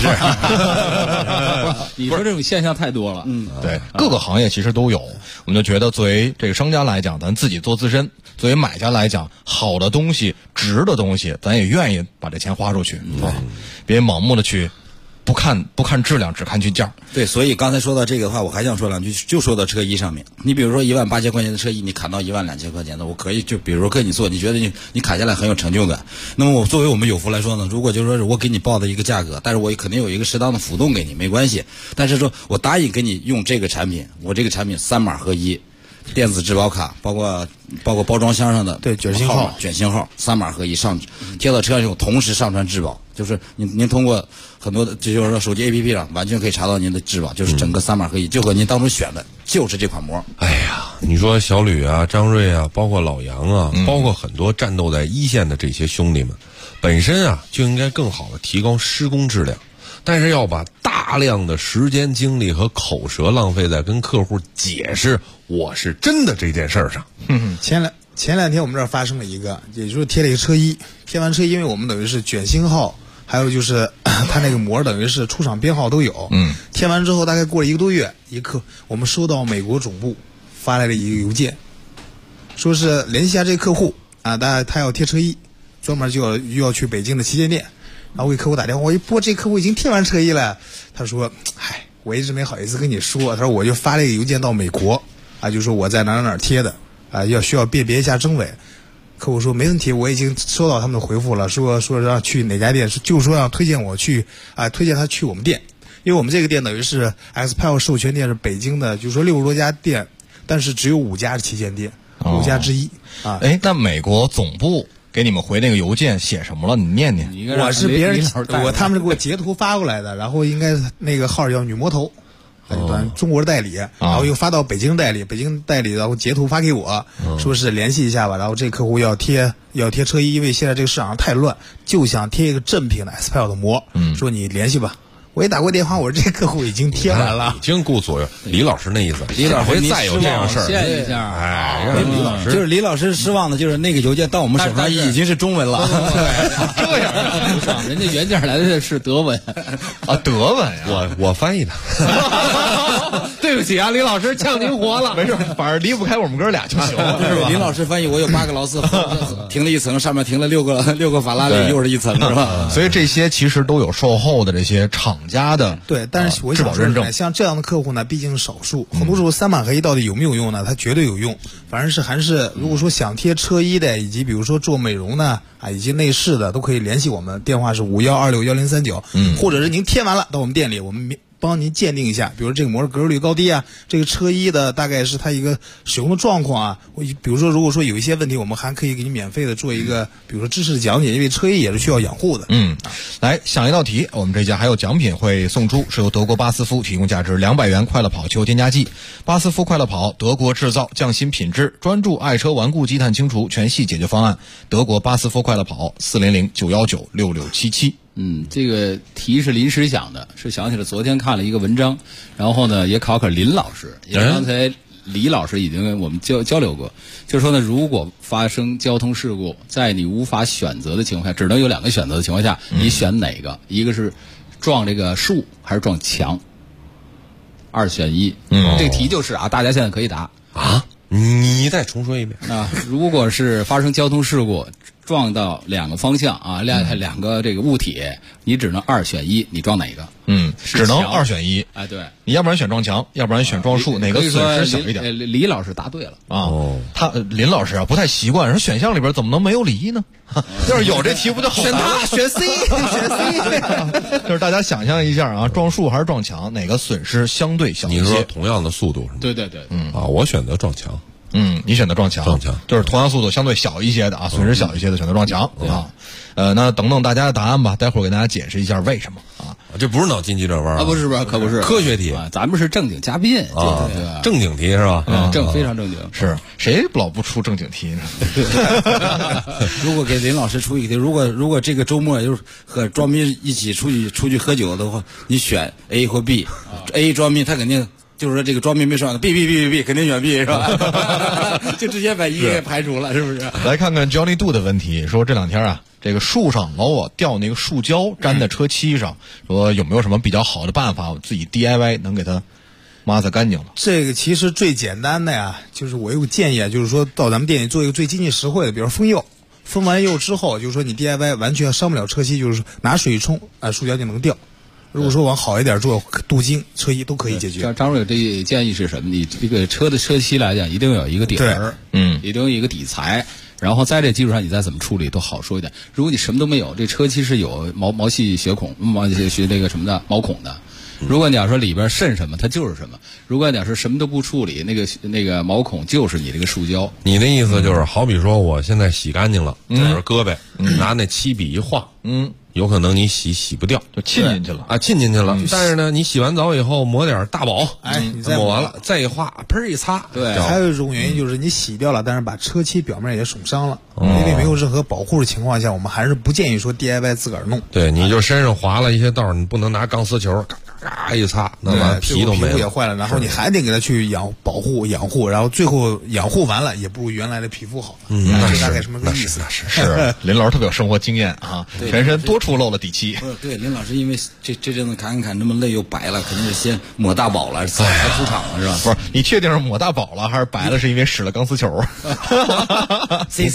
你说这种现象太多了。 对，各个行业其实都有。我们就觉得作为这个商家来讲，咱自己做自身；作为买家来讲，好的东西、值的东西，咱也愿意把这钱花出去。别盲目的去。不看质量，只看均价。 对，所以刚才说到这个的话，我还想说两句，就说到车衣上面。你比如说18000块钱的车衣，你砍到12000块钱的，我可以就比如说跟你做，你觉得你砍下来很有成就感。那么作为我们有福来说呢，如果就是说是我给你报的一个价格，但是我肯定有一个适当的浮动给你，没关系。但是说我答应给你用这个产品，我这个产品3码合一。电子质保卡，包括包装箱上的卷型号 3码合一上贴到车上以后，同时上传质保，就是您通过很多的，就是说手机 APP 上完全可以查到您的质保，就是整个3码合一，就和您当初选的就是这款膜。 哎呀， 你说小吕啊、张瑞啊，包括老杨啊，包括很多战斗在一线的这些兄弟们，本身啊就应该更好的提高施工质量，但是要把大量的时间精力和口舌浪费在跟客户解释我是真的这件事儿上。 前两天我们这儿发生了一个，也就是贴了一个车衣，贴完车衣，因为我们等于是卷芯号，还有就是它那个膜等于是出厂编号都有。贴完之后大概过了1个多月，我们收到美国总部发来了一个邮件，说是联系一下这个客户啊，他要贴车衣，专门又要去北京的旗舰店，然后给客户打电话，我一拨，这客户已经贴完车衣了。他说：“嗨，我一直没好意思跟你说。”他说我就发了一个邮件到美国啊，就说我在哪贴的啊，需要辨别一下真伪。客户说没问题，我已经收到他们的回复了，说让去哪家店，就说要推荐我去啊，推荐他去我们店，因为我们这个店等于是 XPEL 授权店是北京的，就是说60多家店，但是只有5家是旗舰店，5家之一啊。 那美国总部给你们回那个邮件写什么了？你念念。 我是别人他们是给我截图发过来的，然后应该那个号叫女魔头。中国的代理，然后又发到北京代理，然后截图发给我，说是联系一下吧。然后这客户要贴车衣，因为现在这个市场上太乱，就想贴一个正品的 XPEL 的膜，说你联系吧。我也打过电话，我说这客户已经贴完了， 已经顾左右。李老师那意思， 李老师再有这样事儿， 谢一下。让李老师就是李老师失望的，就是那个邮件到我们手上已经是中文了。 对，这样人家原件来的是德文啊，德文呀， 我翻译的。 对不起啊，李老师呛您活了。 没事，反正离不开我们哥俩就行了，是吧？ 林老师翻译，我有8个劳斯停了一层，上面停了6个法拉利，又是一层，是吧？ 所以这些其实都有售后的这些厂家的对，但是我想说，像这样的客户呢，毕竟是少数。很多时候3版合一到底有没有用呢？它绝对有用。反正是还是如果说想贴车衣的，以及比如说做美容的啊，以及内饰的，都可以联系我们，电话是51261039，或者是您贴完了到我们店里，我们帮您鉴定一下，比如这个膜的隔热率高低啊，这个车衣的大概是它一个使用的状况啊。比如说，如果说有一些问题，我们还可以给你免费的做一个，比如说知识的讲解，因为车衣也是需要养护的。 来想一道题，我们这家还有奖品会送出，是由德国巴斯夫提供价值200元快乐跑球添加剂。巴斯夫快乐跑，德国制造，匠心品质，专注爱车顽固积碳清除全系解决方案。德国巴斯夫快乐跑，400-919-6677。 这个题是临时想的，是想起了昨天看了一个文章，然后呢也考林老师，因为刚才李老师已经跟我们交流过，就是说呢，如果发生交通事故，在你无法选择的情况下，只能有2个选择的情况下，你选哪个？一个是撞这个树，还是撞墙？2选1。这个题就是啊，大家现在可以答啊。你再重说一遍啊！如果是发生交通事故，撞到2个方向啊，两个这个物体，你只能2选1，你撞哪个？ 只能2选1。 哎，对， 你要不然选撞墙，要不然选撞树，哪个损失小一点？ 李老师答对了啊！林老师啊不太习惯，说选项里边怎么能没有李呢？要是有这题不就好选他选 C 选 C。 就是大家想象一下啊，撞树还是撞墙，哪个损失相对小一些？ 你说同样的速度是吗？ 对， 我选择撞墙。 你选择撞墙，就是同样速度相对小一些的啊，损失小一些的选择撞墙啊。那等等大家的答案吧，待会儿给大家解释一下为什么啊。 这不是脑筋急转弯啊，不是，可不是科学题， 咱们是正经嘉宾啊，正经题是吧？ 非常正经。 是谁老不出正经题呢？ 如果给林老师出一个题，如果这个周末就是和庄斌一起出去喝酒的话，你选 A 或 B，A 庄斌他肯定。就是说这个庄斌没上的 B 肯定选 B 是吧？就直接把1给排除了，是不是？ 来看看 Johnny Do 的问题，说这2天啊，这个树上老我掉那个树胶粘在车漆上，说有没有什么比较好的办法，我自己 DIY 能给它抹擦干净了？ 这个其实最简单的呀，就是我有个建议啊，就是说到咱们店里做一个最经济实惠的，比如封釉，封完釉之后，就是说你 DIY 完全伤不了车漆，就是拿水一冲，树胶就能掉。如果说往好一点做，镀金、车衣都可以解决。 张瑞这建议是什么？你这个车的车漆来讲，一定有一个底儿，一定有一个底材，然后在这基础上你再怎么处理都好说一点。如果你什么都没有，这车漆是有毛细血孔、那个什么的毛孔的。如果你要说里边渗什么，它就是什么；如果你要是什么都不处理，那个毛孔就是你这个树胶。 你的意思就是，好比说我现在洗干净了，就是胳膊，拿那漆笔一画， 有可能你洗不掉， 就浸进去了啊，浸进去了。但是呢，你洗完澡以后抹点大宝， 你再抹完了再一画，喷一擦。 对，还有一种原因就是你洗掉了，但是把车漆表面也损伤了。因为没有任何保护的情况下，我们还是不建议说 DIY 自个儿弄。 对，你就身上划了一些道，你不能拿钢丝球嘎一擦，那完皮都没了， 皮肤也坏了，然后你还得给它去保护养护，然后最后养护完了也不如原来的皮肤好。 那大概什么个意思？ 是林老师特别有生活经验啊，全身多处露了底漆。 对，林老师因为这阵子砍这么累又白了，肯定是先抹大宝了，才出厂了是吧？ 不是，你确定是抹大宝了，还是白了是因为使了钢丝球 ？C。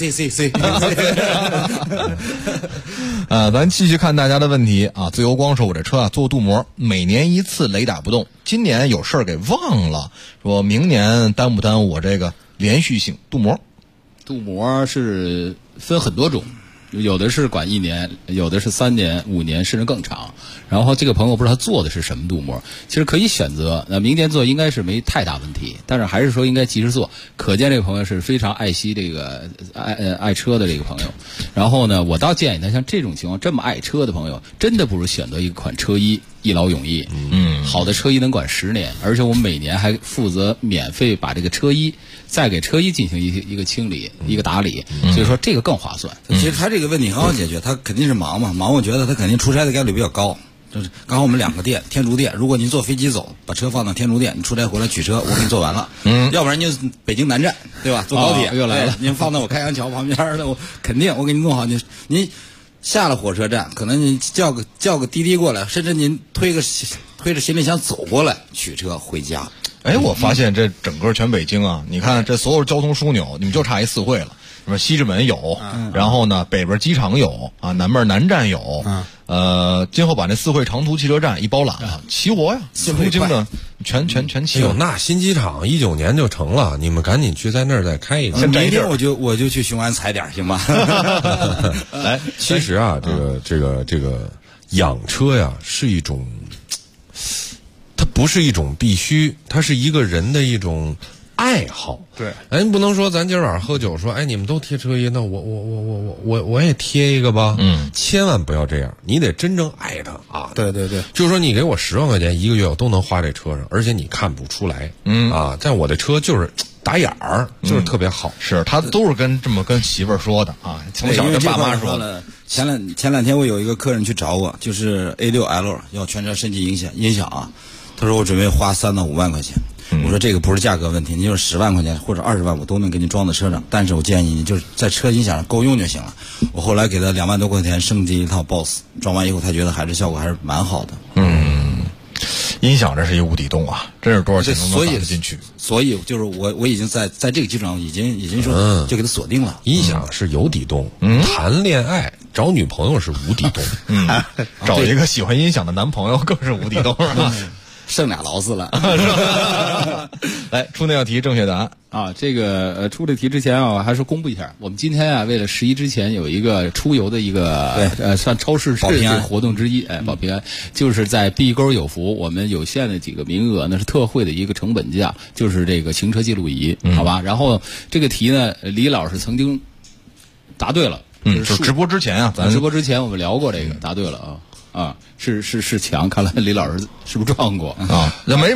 咱继续看大家的问题啊。自由光说，我这车啊做镀膜，每年一次雷打不动，今年有事儿给忘了，说明年耽不耽误我这个连续性镀膜？ 镀膜是分很多种，有的是管1年，有的是3年、5年，甚至更长。然后这个朋友不知道他做的是什么镀膜，其实可以选择，明年做应该是没太大问题，但是还是说应该及时做。可见这个朋友是非常爱惜这个爱车的这个朋友。然后呢，我倒建议他，像这种情况这么爱车的朋友，真的不如选择一款车衣，一劳永逸。好的车衣能管10年，而且我们每年还负责免费把这个车衣再给车衣进行一个清理、一个打理，所以说这个更划算。 其实他这个问题很好解决，他肯定是忙嘛，我觉得他肯定出差的概率比较高。就是刚好我们2个店，天竺店，如果您坐飞机走，把车放到天竺店，你出差回来取车，我给你做完了。要不然就北京南站，对吧？坐高铁又来了， 您放到我开阳桥旁边的，我肯定我给您弄好。您下了火车站，可能您叫个滴滴过来，甚至您推着行李箱走过来取车回家。 我发现这整个全北京啊，你看这所有交通枢纽，你们就差一四惠了。什么西直门有，然后呢北边机场有啊，南边南站有，今后把那四惠长途汽车站一包揽啊，齐活呀，出京的全齐。 那新机场19年就成了，你们赶紧去在那儿再开一个。 明天我就去雄安踩点行吗？ 来， 其实啊，这个养车呀是一种，它不是一种必须，它是一个人的一种爱好。 对， 不能说咱今儿晚上喝酒说，你们都贴车衣，那我也贴一个吧。千万不要这样，你得真正爱它啊。 对， 就是说你给我10万块钱1个月，我都能花这车上，而且你看不出来。但我的车就是打眼儿，就是特别好。 是他都是跟媳妇儿说的啊，从小跟爸妈说的。 前两天我有一个客人去找我，就是 A6L 要全车升级音响啊，他说我准备花3到5万块钱。我说这个不是价格问题，你就是10万块钱或者20万我都能给你装在车上，但是我建议你就是在车音响上够用就行了。我后来给他2万多块钱升级一套 BOSS， 装完以后他觉得还是效果还是蛮好的。 音响这是一无底洞啊，真是多少钱都能打得进去。 所以就是我已经在这个基础上已经说就给他锁定了。 音响是有底洞，谈恋爱找女朋友是无底洞， 找一个喜欢音响的男朋友更是无底洞剩俩劳斯了。 来出那道题正确答案啊！这个出这题之前啊，还是公布一下，我们今天啊为了11之前有一个出游的一个算超市这个活动之一，保平安，就是在碧沟有福，我们有限的几个名额呢是特惠的一个成本价，就是这个行车记录仪，好吧？然后这个题呢，李老师曾经答对了， 就直播之前啊， 直播之前我们聊过这个，答对了啊。是强，看来李老师是不是撞过啊？没有，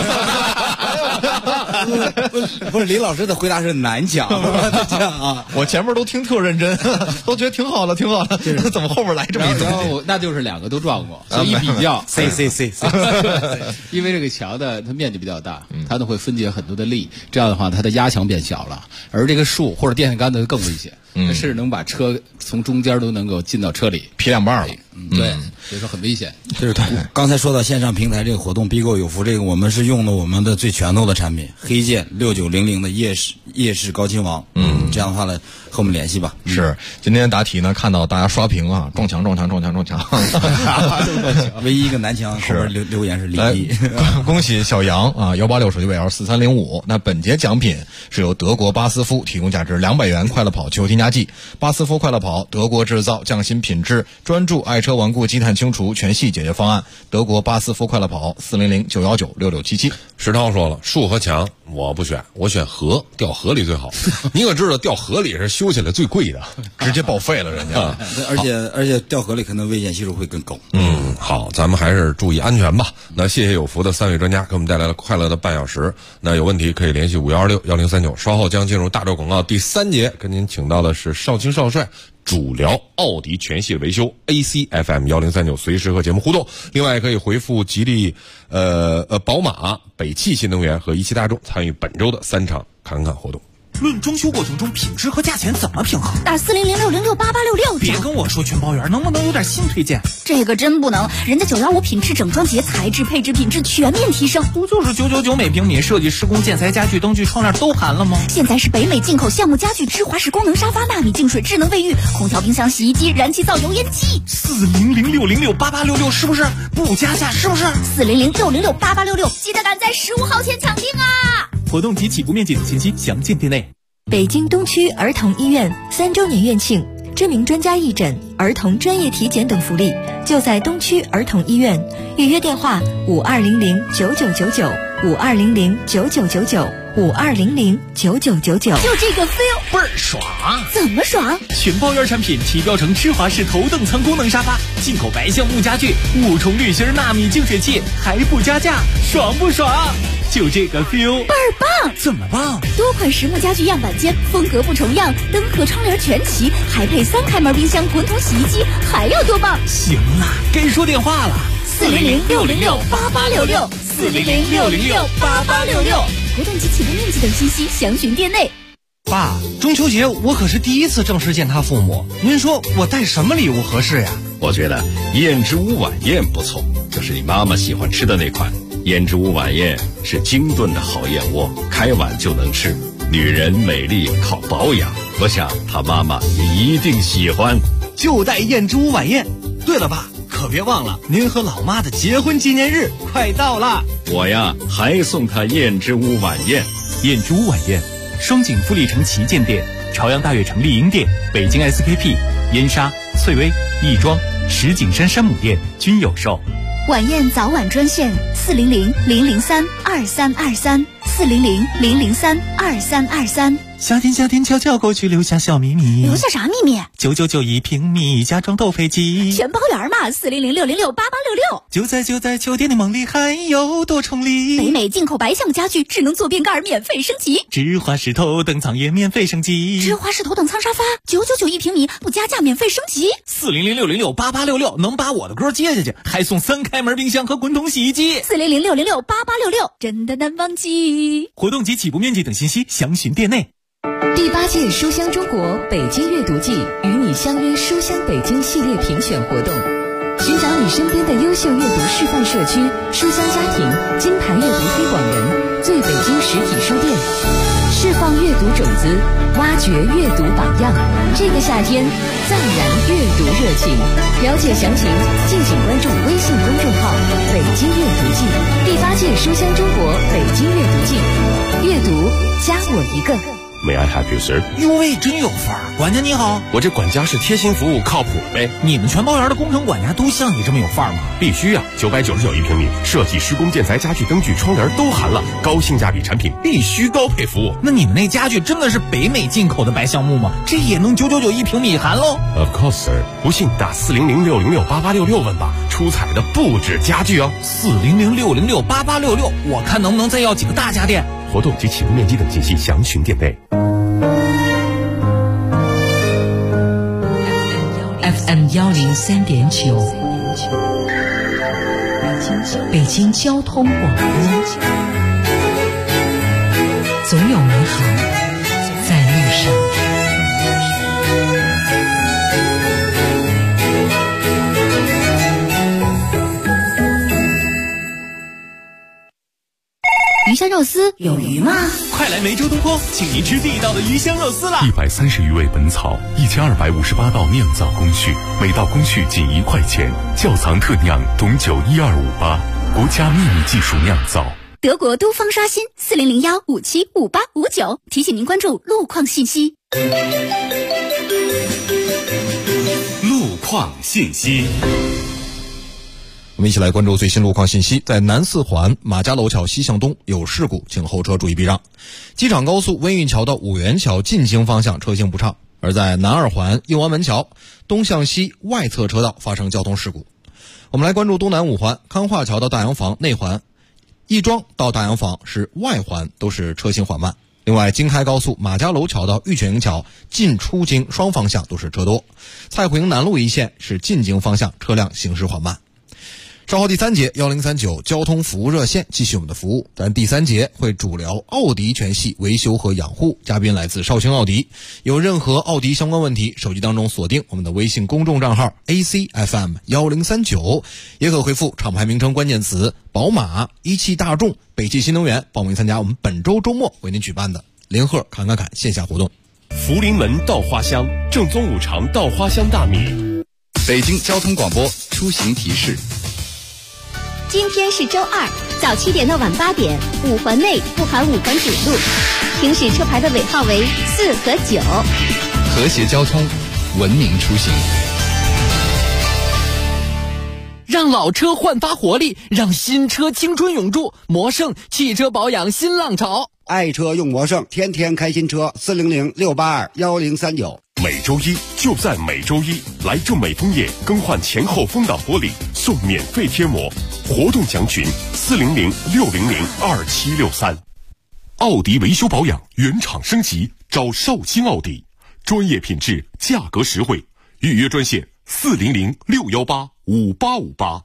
不是李老师的回答是难讲啊！ 我前面都听特认真，都觉得挺好的，怎么后边来这么一东西？那就是2个都撞过，所以一比较 ，C， 因为这个墙的它面积比较大，它呢会分解很多的力，这样的话它的压强变小了，而这个树或者电线杆子更危险，它是能把车从中间都能够进到车里， 劈2半了。 对，所以说很危险。 就是刚才说到线上平台这个活动，必购有福这个，我们是用的我们的最拳头的产品，黑键6900的夜视高清网。这样的话呢，和我们联系吧。 是，今天答题呢，看到大家刷屏啊，撞墙。 唯一一个南墙后边留言是李毅。 恭喜小杨啊，186手机尾号4305。那本节奖品是由德国巴斯夫提供价值200元快乐跑汽油添加剂。巴斯夫快乐跑，德国制造，匠心品质，专注爱车顽固积碳清除全系解决方案。德国巴斯夫快乐跑，400-919-6677。 石涛说了，树和墙我不选，我选河，掉河里最好。你可知道掉河里是修起来最贵的， 直接报废了人家。 而且掉河里可能危险系数会更高。 好，咱们还是注意安全吧。那谢谢有福的3位专家给我们带来了快乐的半小时。那有问题可以联系51261039。稍后将进入大洲广告第3节，跟您请到的是少卿少帅。主聊奥迪全系维修 ，ACFM1039随时和节目互动。另外可以回复吉利、宝马、北汽新能源和一汽大众参与本周的3场侃侃活动。 论装修过程中品质和价钱怎么平衡？ 打40060688866。 别跟我说全包圆，能不能有点新推荐？ 这个真不能，人家915品质整装节，材质配置品质全面提升。 不就是999每平米，设计施工建材家具灯具窗帘都含了吗？ 现在是北美进口橡木家具、芝华士功能沙发、纳米净水、智能卫浴、空调、冰箱、洗衣机、燃气灶、油烟机。 40060688866是不是？不加价是不是 ？40060688866，记得赶在15号前抢订啊！ 活动及起步面积等信息详见店内。 北京东区儿童医院3周年院庆，知名专家义诊、儿童专业体检等福利，就在东区儿童医院。预约电话：5200-9999，5200-9999，5200-9999。 就这个 feel 倍儿爽！ 怎么爽？ 全包圆产品提标成芝华士头等舱功能沙发，进口白橡木家具，5重滤芯纳米净水器，还不加价，爽不爽？就这个 feel 倍儿棒！ 怎么棒？ 多款实木家具样板间，风格不重样，灯和窗帘全齐，还配3开门冰箱、滚筒洗衣机，还要多棒？ 行了，该说电话了。 40060688866，40060688866。活动及起步面积等信息详询店内。 爸，中秋节我可是第一次正式见他父母，您说我带什么礼物合适呀？ 我觉得燕之屋晚宴不错，就是你妈妈喜欢吃的那款。燕之屋晚宴是精炖的好燕窝，开碗就能吃。女人美丽靠保养，我想她妈妈也一定喜欢。 就带燕之屋晚宴。对了，爸，可别忘了您和老妈的结婚纪念日快到了。 我呀，还送她燕之屋晚宴。 燕之屋晚宴，双井富力城旗舰店、朝阳大悦城丽婴店、北京 SKP、燕莎、翠微、亦庄、石景山山姆店均有售。 晚宴早晚专线400-003-2323，400-003-2323。 夏天悄悄过去，留下小秘密。 留下啥秘密 ？999一平米，家装斗飞机， 全包圆嘛！40060688866。 就在酒店的梦里，还有多重礼。 北美进口白橡木家具，智能坐便盖免费升级， 芝华士头等舱也免费升级， 芝华士头等舱沙发999一平米，不加价免费升级。 40060688866能把我的歌接下去，还送3开门冰箱和滚筒洗衣机。 40060688866，真的难忘记。 活动及起步面积等信息详询店内。 第8届书香中国北京阅读季与你相约书香北京系列评选活动，寻找你身边的优秀阅读示范社区、书香家庭、金牌阅读推广人、最北京实体书店，释放阅读种子，挖掘阅读榜样。这个夏天，暂燃阅读热情。了解详情，敬请关注微信公众号“北京阅读季”。第8届书香中国北京阅读季，阅读加我一个。 May I help you, sir？ 哟喂，真有范儿！管家你好， 我这管家是贴心服务，靠谱呗。 你们全包圆的工程管家都像你这么有范儿吗？ 必须啊！999一平米，设计、施工、建材、家具、灯具、窗帘都含了，高性价比产品，必须高配服务。 那你们那家具真的是北美进口的白橡木吗？这也能999一平米含喽 ？Of course, sir。不信打40060688866问吧，出彩的不止家具哦。 40060688866，我看能不能再要几个大家电。 活动及起步面积等信息详询店内。 FM103.9，北京交通广播，总有美好在路上。 鱼香肉丝有鱼吗？ 快来梅州东坡，请您吃地道的鱼香肉丝啦 ！130余味本草，1258道酿造工序，每道工序仅1块钱。窖藏特酿董酒12588，国家秘密技术酿造。 德国都方刷新40015755859，提醒您关注路况信息。 路况信息。 我们一起来关注最新路况信息。在南四环马家楼桥西向东有事故，请后车注意避让。机场高速温榆桥到五元桥进京方向车行不畅。而在南二环右安门桥东向西外侧车道发生交通事故。我们来关注东南五环康化桥到大洋房内环，亦庄到大洋房是外环，都是车行缓慢。另外，京开高速马家楼桥到玉泉营桥进出京双方向都是车多。蔡湖营南路一线是进京方向车辆行驶缓慢。稍后第三节1039交通服务热线继续我们的服务，咱第三节会主聊奥迪全系维修和养护，嘉宾来自绍兴奥迪。有任何奥迪相关问题，手机当中锁定我们的微信公众账号 ACFM1039，也可回复厂牌名称关键词宝马、一汽大众、北汽新能源报名参加我们本周周末为您举办的联鹤侃线下活动。 福临门稻花香，正宗五常稻花香大米。 北京交通广播出行提示。 今天是周二，早7点到晚8点，5环内不含5环主路，行驶车牌的尾号为4和9。 和谐交通，文明出行。 让老车焕发活力，让新车青春永驻。魔胜汽车保养新浪潮， 爱车用魔胜，天天开新车。400-682-1039。 每周一就在每周一，来正美枫叶更换前后风挡玻璃送免费贴膜，活动详询400-600-2763。奥迪维修保养原厂升级，找绍兴奥迪，专业品质，价格实惠，预约专线400-618-5858。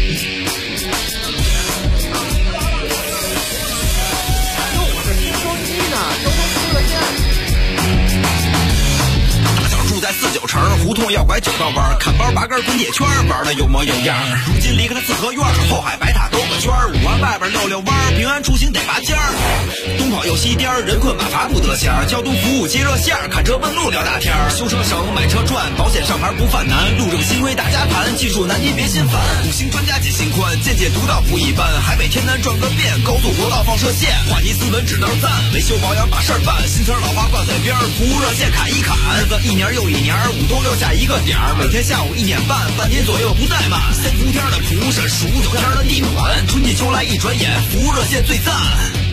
在49城胡同要拐9道弯，看包拔根滚铁圈，玩的有模有样。如今离开了四合院，后海白塔兜个圈，5环外边溜弯，平安出行得拔尖儿。东跑又西颠，人困马乏不得闲。交通服务接热线，看车问路聊大天。修车省买车赚，保险上牌不犯难。路政新规大家盘，技术难题别心烦。5星专家解心宽，见解独到不一般。海北天南转个遍，高速国道放射线。话题斯文只能赞，维修保养把事儿办。新词老话挂嘴边，服务热线砍一砍。日子一年又一年，5都6下一个点儿，每天下午1点半，半天左右不怠慢。3伏天的蒲是数9天的地环，春季秋来一转眼，服务热线最赞。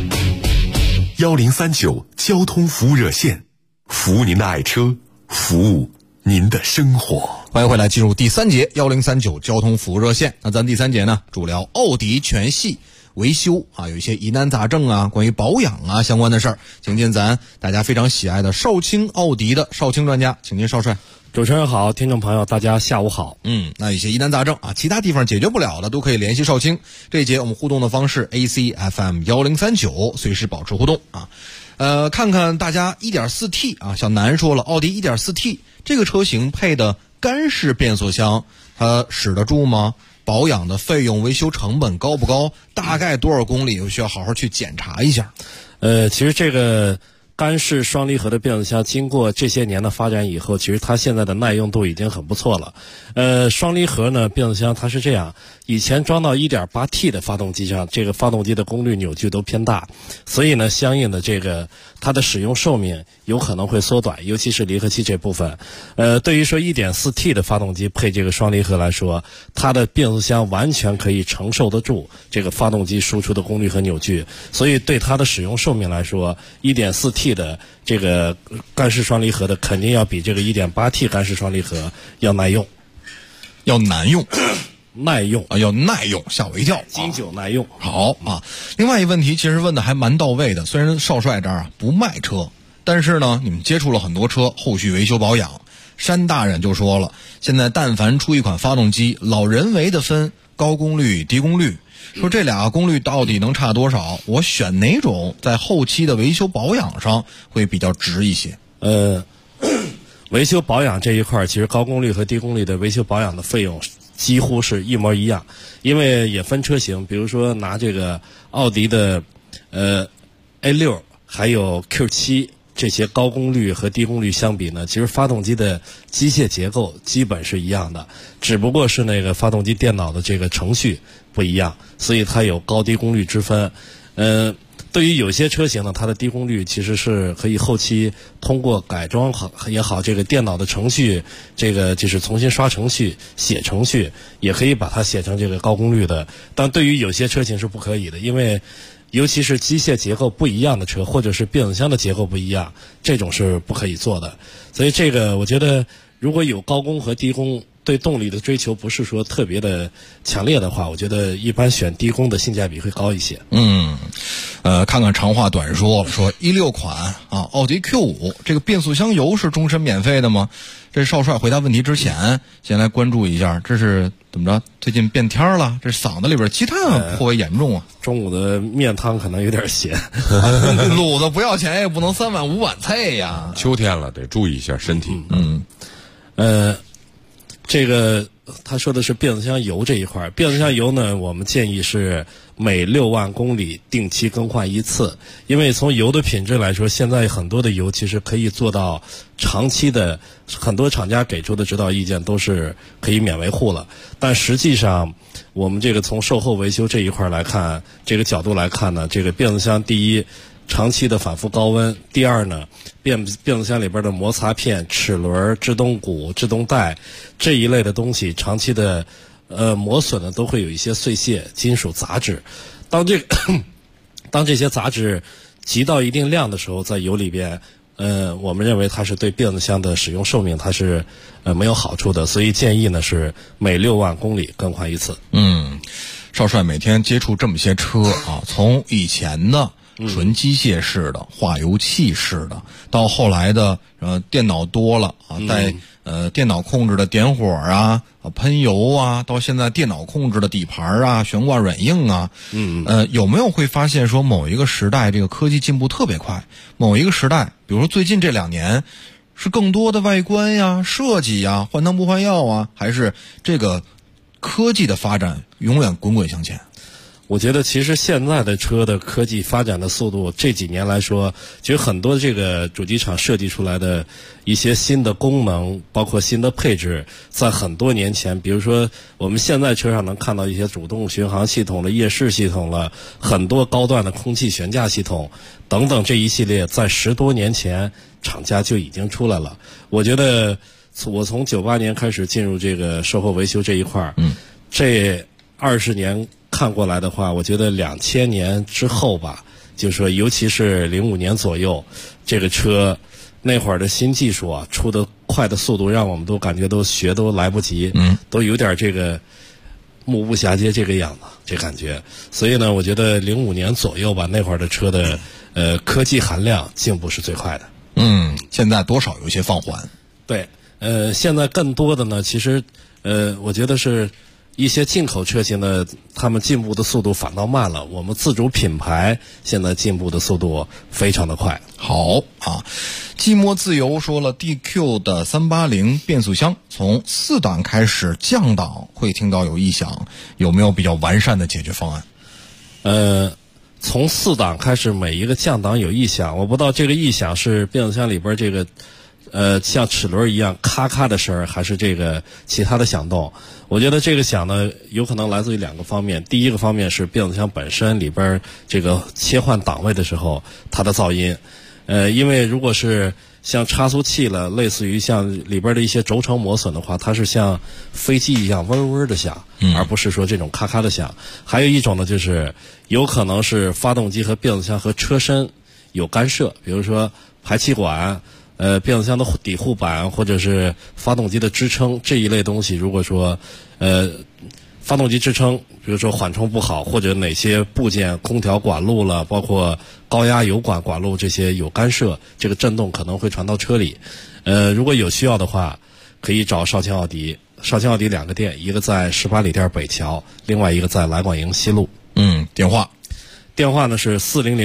1039交通服务热线，服务您的爱车，服务您的生活。 欢迎回来，进入第三节1039交通服务热线。那咱第三节呢，主聊奥迪全系维修啊，有一些疑难杂症啊，关于保养啊相关的事儿，请进咱大家非常喜爱的绍兴奥迪的绍兴专家，请进少帅。 主持人好，听众朋友大家下午好。 那一些疑难杂症啊，其他地方解决不了的都可以联系绍兴。这一节我们互动的方式 ACFM1039，随时保持互动啊。看看大家 1.4T 啊，小南说了，奥迪 1.4T 这个车型配的干式变速箱，它使得住吗？保养的费用、维修成本高不高？大概多少公里？我需要好好去检查一下。 其实这个干式双离合的变速箱经过这些年的发展以后，其实它现在的耐用度已经很不错了。双离合呢变速箱它是这样，以前装到 1.8T 的发动机上，这个发动机的功率扭矩都偏大，所以呢相应的这个它的使用寿命有可能会缩短，尤其是离合器这部分。对于说 1.4T 的发动机配这个双离合来说，它的变速箱完全可以承受得住这个发动机输出的功率和扭矩，所以对它的使用寿命来说， 1.4T 的这个干式双离合的肯定要比这个 1.8T 干式双离合要耐用， 要难用耐用啊，要耐用，吓我一跳， 经久耐用。 好啊，另外一个问题其实问的还蛮到位的，虽然少帅这儿啊不卖车，但是呢你们接触了很多车，后续维修保养，山大人就说了，现在但凡出一款发动机，老人为的分高功率低功率，说这俩功率到底能差多少，我选哪种在后期的维修保养上会比较值一些？ 维修保养这一块其实高功率和低功率的维修保养的费用几乎是一模一样，因为也分车型，比如说拿这个奥迪的A6 还有 Q7 这些高功率和低功率相比呢，其实发动机的机械结构基本是一样的，只不过是那个发动机电脑的这个程序不一样，所以它有高低功率之分。 对于有些车型呢，它的低功率其实是可以后期通过改装也好，这个电脑的程序，这个就是重新刷程序、写程序，也可以把它写成这个高功率的。但对于有些车型是不可以的，因为尤其是机械结构不一样的车，或者是变速箱的结构不一样，这种是不可以做的。所以这个我觉得，如果有高功和低功，对动力的追求不是说特别的强烈的话，我觉得一般选低功的性价比会高一些。 看看长话短说，说16款啊，奥迪 Q5 这个变速箱油是终身免费的吗？这少帅回答问题之前，先来关注一下，这是怎么着？最近变天了，这嗓子里边积碳颇为严重啊。 中午的面汤可能有点咸， 卤子不要钱也不能3碗5碗菜呀。 秋天了，得注意一下身体。 这个他说的是变速箱油这一块，变速箱油呢，我们建议是每6万公里定期更换一次，因为从油的品质来说，现在很多的油其实可以做到长期的，很多厂家给出的指导意见都是可以免维护了。但实际上，我们这个从售后维修这一块来看，这个角度来看呢，这个变速箱第一，长期的反复高温；第二呢，变速箱里边的摩擦片、齿轮、制动鼓、制动带这一类的东西，长期的磨损呢，都会有一些碎屑、金属杂质。当这些杂质积到一定量的时候，在油里边，我们认为它是对变速箱的使用寿命它是没有好处的，所以建议呢是每6万公里更换一次。 少帅每天接触这么些车啊，从以前的纯机械式的、化油器式的，到后来的电脑多了啊，带电脑控制的点火啊、喷油啊，到现在电脑控制的底盘啊、悬挂软硬啊，有没有会发现说某一个时代这个科技进步特别快，某一个时代，比如说最近这2年，是更多的外观呀、设计呀、换汤不换药啊，还是这个科技的发展永远滚滚向前？ 我觉得其实现在的车的科技发展的速度，这几年来说，其实很多这个主机厂设计出来的一些新的功能，包括新的配置，在很多年前，比如说我们现在车上能看到一些主动巡航系统了、夜视系统了，很多高端的空气悬架系统等等，这一系列在10多年前厂家就已经出来了。我觉得我从98年开始进入这个售后维修这一块，这20年看过来的话，我觉得2000年之后吧，就是说尤其是05年左右，这个车那会儿的新技术啊，出的快的速度让我们都感觉都学都来不及，都有点这个目不暇接这个样子，这感觉。所以呢，我觉得05年左右吧，那会儿的车的科技含量进步是最快的。 现在多少有一些放缓。 对，现在更多的呢，其实我觉得是一些进口车型的，他们进步的速度反倒慢了。我们自主品牌现在进步的速度非常的快。 好啊，寂寞自由说了 DQ 的380变速箱从4档开始降档会听到有异响，有没有比较完善的解决方案？ 从4档开始每一个降档有异响，我不知道这个异响是变速箱里边这个像齿轮一样咔咔的声儿，还是这个其他的响动。我觉得这个响呢，有可能来自于2个方面。第一个方面是变速箱本身里边这个切换档位的时候它的噪音，因为如果是像差速器了，类似于像里边的一些轴承磨损的话，它是像飞机一样嗡嗡的响，而不是说这种咔咔的响。还有一种呢，就是有可能是发动机和变速箱和车身有干涉，比如说排气管、变速箱的底护板或者是发动机的支撑这一类东西，如果说发动机支撑，比如说缓冲不好，或者哪些部件空调管路了，包括高压油管管路这些有干涉，这个震动可能会传到车里。如果有需要的话，可以找少卿奥迪。少卿奥迪2个店，一个在18里店北桥，另外一个在来广营西路。电话呢是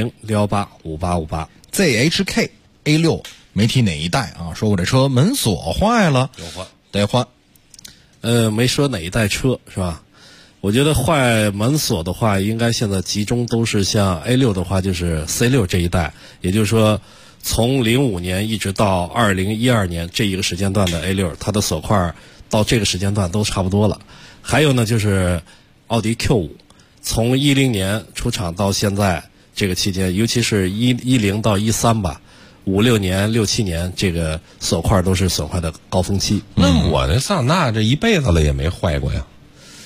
400-618-5858。 ZHK A6 没提哪一代啊？说我这车门锁坏了， 有换得换。 没说哪一代车是吧？我觉得坏门锁的话，应该现在集中都是像 A6 的话，就是 C6 这一代，也就是说，从05年一直到2012年这一个时间段的 A6， 它的锁块到这个时间段都差不多了。还有呢，就是奥迪 Q5，从10年出厂到现在， 这个期间，尤其是10到13吧，5、6年、6、7年，这个锁块都是损坏的高峰期。 那我的桑塔纳这一辈子了也没坏过呀。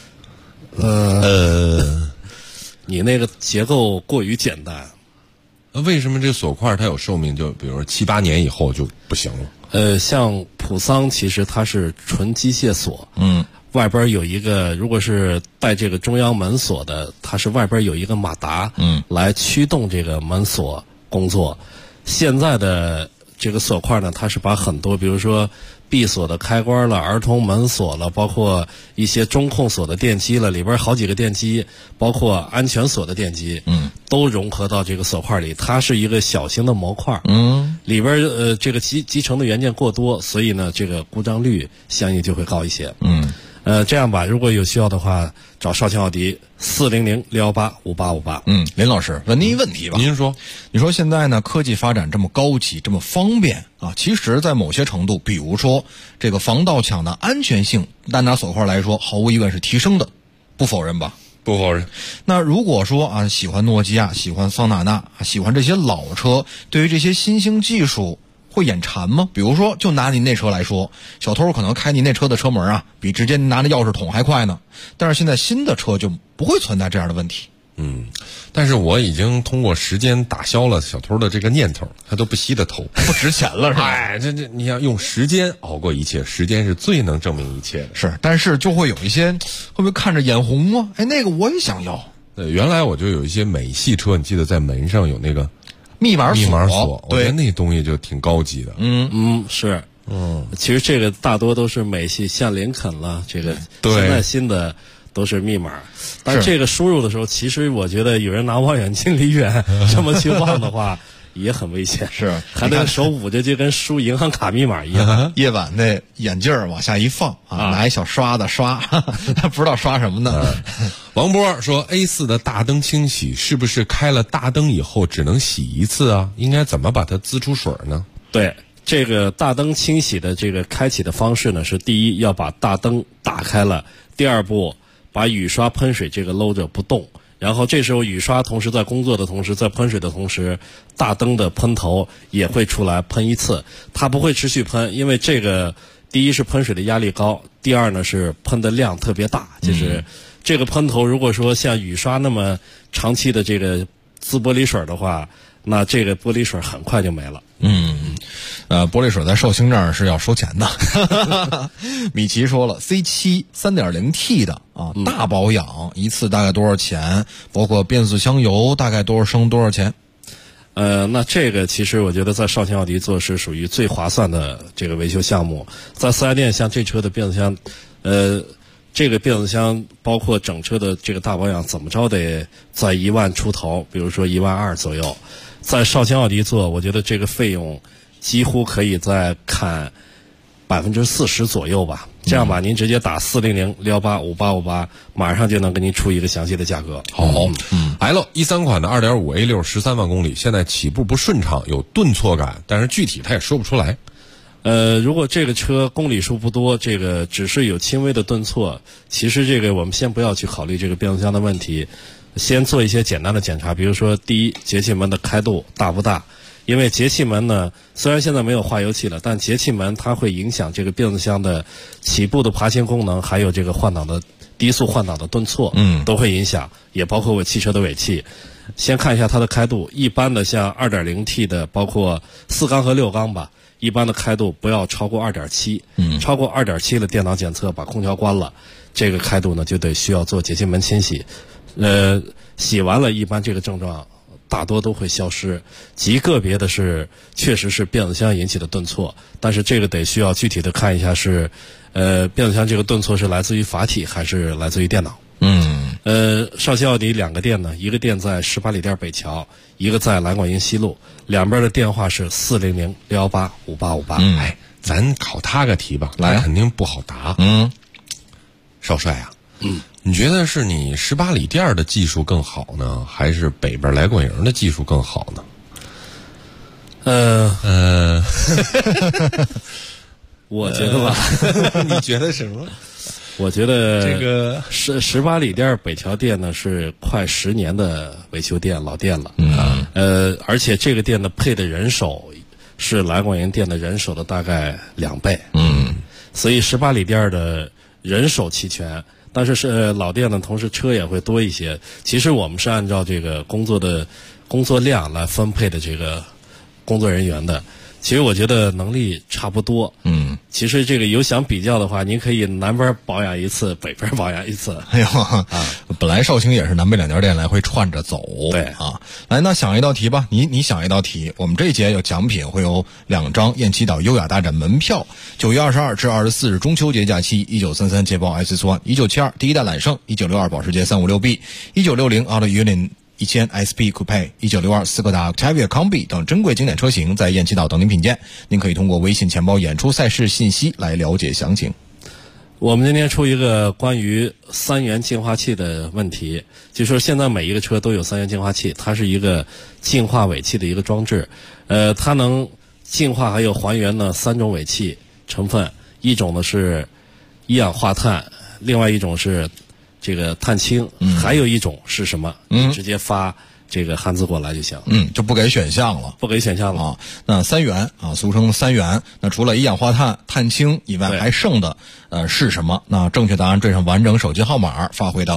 你那个结构过于简单。 为什么这锁块它有寿命？就比如说7、8年以后就不行了？ 像普桑其实它是纯机械锁，外边有一个，如果是带这个中央门锁的，它是外边有一个马达，来驱动这个门锁工作。现在的这个锁块呢，它是把很多，比如说闭锁的开关了、儿童门锁了，包括一些中控锁的电机了，里边好几个电机，包括安全锁的电机，都融合到这个锁块里。它是一个小型的模块，里边这个集成的元件过多，所以呢，这个故障率相应就会高一些。这样吧，如果有需要的话，找绍兴奥迪400-618-5858。 林老师，问您一问题吧。 您说， 你说现在呢，科技发展这么高级，这么方便啊，其实在某些程度，比如说这个防盗抢的安全性，单拿锁块来说，毫无疑问是提升的，不否认吧？ 不否认。 那如果说啊，喜欢诺基亚、喜欢桑塔纳、喜欢这些老车，对于这些新兴技术会眼馋吗？比如说，就拿您那车来说，小偷可能开您那车的车门啊，比直接拿着钥匙捅还快呢。但是现在新的车就不会存在这样的问题。 但是我已经通过时间打消了小偷的这个念头，他都不惜的偷， 不值钱了是吧？ 哎，这你要用时间熬过一切，时间是最能证明一切的。 是，但是就会有一些会不会看着眼红啊？哎，那个我也想要。 原来我就有一些美系车，你记得在门上有那个密码锁，我觉得那东西就挺高级的。 是。其实这个大多都是美系，像林肯了，这个现在新的都是密码。但这个输入的时候，其实我觉得有人拿望远镜离远这么去望的话，也很危险。 是， 还得手捂着，就跟输银行卡密码一样。 夜晚那眼镜往下一放拿一小刷子刷，他不知道刷什么呢。 王波说 A4 的大灯清洗是不是开了大灯以后只能洗一次啊？应该怎么把它滋出水呢？ 对。这个大灯清洗的这个开启的方式呢，是第一要把大灯打开了，第二步把雨刷喷水这个搂着不动，然后这时候雨刷同时在工作的同时，在喷水的同时，大灯的喷头也会出来喷一次，它不会持续喷，因为这个第一是喷水的压力高，第二呢是喷的量特别大，就是这个喷头如果说像雨刷那么长期的这个滋玻璃水的话，那这个玻璃水很快就没了。 玻璃水在寿星这儿是要收钱的。米奇说了 ，C7 3.0T 的大保养一次大概多少钱？包括变速箱油大概升多少钱？ 那这个其实我觉得在绍兴奥迪做是属于最划算的这个维修项目。在4S店像这车的变速箱，这个变速箱包括整车的这个大保养，怎么着得在1万出头，比如说1万2左右。在绍兴奥迪做，我觉得这个费用几乎可以再砍40%左右吧。这样吧，您直接打400-618-5858，马上就能给您出一个详细的价格。 好，L13款的 2.5 A6 13万公里，现在起步不顺畅，有顿挫感，但是具体他也说不出来。 如果这个车公里数不多，这个只是有轻微的顿挫，其实这个我们先不要去考虑这个变速箱的问题，先做一些简单的检查，比如说第一，节气门的开度大不大？因为节气门呢，虽然现在没有化油器了，但节气门它会影响这个变速箱的起步的爬行功能，还有这个换挡的低速换挡的顿挫，都会影响，也包括我汽车的尾气。先看一下它的开度，一般的像 2.0T 的，包括4缸和6缸吧，一般的开度不要超过 2.7，超过 2.7 的电脑检测把空调关了，这个开度呢就得需要做节气门清洗。洗完了，一般这个症状大多都会消失，极个别的是确实是变速箱引起的顿挫，但是这个得需要具体的看一下是变速箱这个顿挫是来自于阀体还是来自于电脑。绍兴奥迪2个店呢，一个店在18里店北桥，一个在蓝管营西路，两边的电话是400-618-5858。 哎，咱考他个题吧，来，肯定不好答。少帅啊，你觉得是你18里店的技术更好呢，还是北边来管营的技术更好呢？ 我觉得吧， 你觉得什么？ 我觉得这个 18里店北桥店呢是快10年的维修店，老店了。而且这个店呢配的人手是来广营店的人手的大概2倍。所以18里店的人手齐全，但是老店呢，同时车也会多一些。其实我们是按照这个工作量来分配的这个工作人员的。其实我觉得能力差不多。其实这个有想比较的话，您可以南边保养一次，北边保养一次。 哎呦，本来绍兴也是南北2家店来回串着走。 对啊，来，那想一道题吧，你想一道题。我们这一节有奖品，会有2张雁栖岛优雅大展门票。9月22至24日中秋节假期，1933捷豹 SS1，1972第一代揽胜，1962保时捷 356B，1960 Auto Union1000 SP Coupe，1962斯柯达 Octavia Combi 等珍贵经典车型在雁栖岛等您品鉴。您可以通过微信钱包演出赛事信息来了解详情。 我们今天出一个关于3元净化器的问题，就说现在每一个车都有3元净化器，它是一个净化尾气的一个装置。它能净化还有还原呢3种尾气成分，一种呢是一氧化碳，另外一种是这个碳氢，还有一种是什么？你直接发这个汉字过来就行。 就不给选项了。 不给选项了啊。那3元啊，俗称3元。那除了一氧化碳、碳氢以外，还剩的是什么？那正确答案缀上完整手机号码，发回到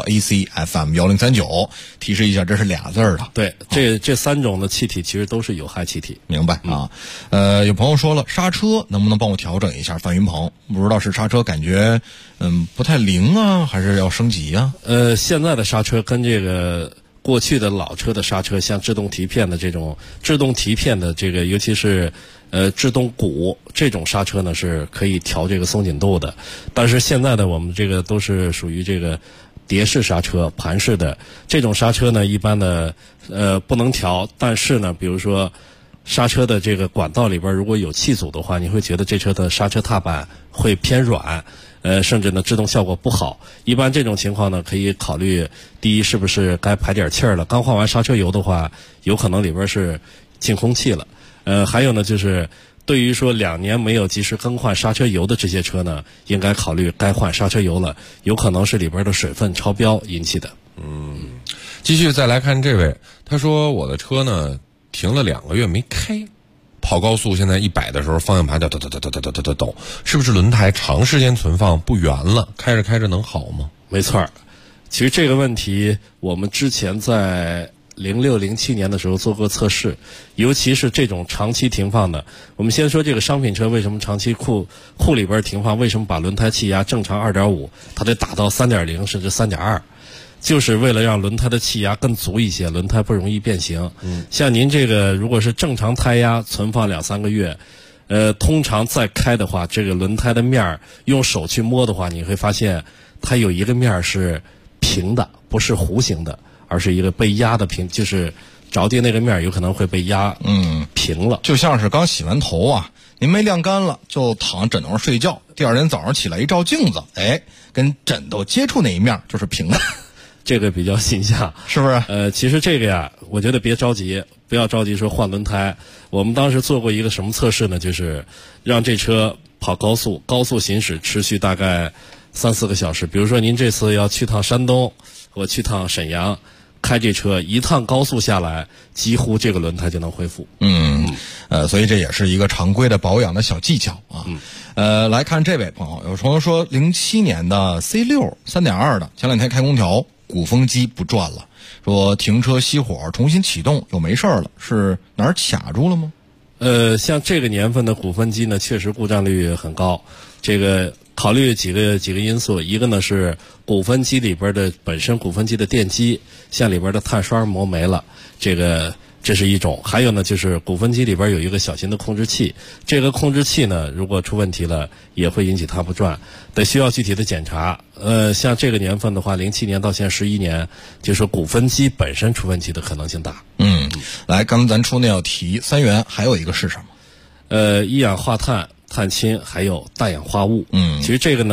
ACFM1039，提示一下，这是俩字的。 对，这3种的气体其实都是有害气体。 明白啊？有朋友说了，刹车能不能帮我调整一下？范云鹏，不知道是刹车感觉不太灵啊，还是要升级啊？ 现在的刹车跟这个过去的老车的刹车，像制动提片的这种制动提片的这个，尤其是制动鼓这种刹车呢，是可以调这个松紧度的。但是现在的我们这个都是属于这个碟式刹车、盘式的这种刹车呢，一般的不能调。但是呢，比如说刹车的这个管道里边如果有气阻的话，你会觉得这车的刹车踏板会偏软。甚至呢制动效果不好。一般这种情况呢，可以考虑第一，是不是该排点气儿了？刚换完刹车油的话，有可能里边是进空气了。还有呢，就是对于说2年没有及时更换刹车油的这些车呢，应该考虑该换刹车油了，有可能是里边的水分超标引起的。 继续再来看这位，他说我的车呢停了2个月没开。跑高速现在100的时候，方向盘抖，是不是轮胎长时间存放不圆了？开着开着能好吗？ 没错，其实这个问题我们之前在06、07年的时候做过测试，尤其是这种长期停放的。我们先说这个商品车为什么长期库里边停放，为什么把轮胎气压正常2.5，它得打到3.0甚至3.2。就是为了让轮胎的气压更足一些，轮胎不容易变形。像您这个如果是正常胎压存放2-3个月，通常再开的话，这个轮胎的面用手去摸的话，你会发现它有一个面是平的，不是弧形的，而是一个被压的平，就是着地那个面有可能会被压平了。 就像是刚洗完头啊，您没晾干了，就躺枕头上睡觉，第2天早上起来一照镜子，跟枕头接触那一面就是平的。 这个比较形象， 是不是？ 其实这个呀，我觉得别着急，不要着急说换轮胎。我们当时做过一个什么测试呢？就是让这车跑高速行驶持续大概3-4个小时。比如说您这次要去趟山东，或去趟沈阳，开这车一趟高速下来，几乎这个轮胎就能恢复。 所以这也是一个常规的保养的小技巧啊。来看这位朋友，有朋友说07年的 C6 3.2的，前2天开空调，鼓风机不转了，说停车熄火重新启动又没事了，是哪儿卡住了吗？ 像这个年份的鼓风机呢，确实故障率很高。这个考虑几个因素，一个呢是鼓风机里边的本身鼓风机的电机，像里边的碳刷磨没了，这是一种。还有呢，就是鼓风机里边有一个小型的控制器，这个控制器呢，如果出问题了，也会引起它不转，得需要具体的检查。像这个年份的话，07年到现在11年，就是鼓风机本身出问题的可能性大。 来，刚才咱出那道题，3元还有一个是什么？ 一氧化碳、碳氢还有氮氧化物。其实这个呢，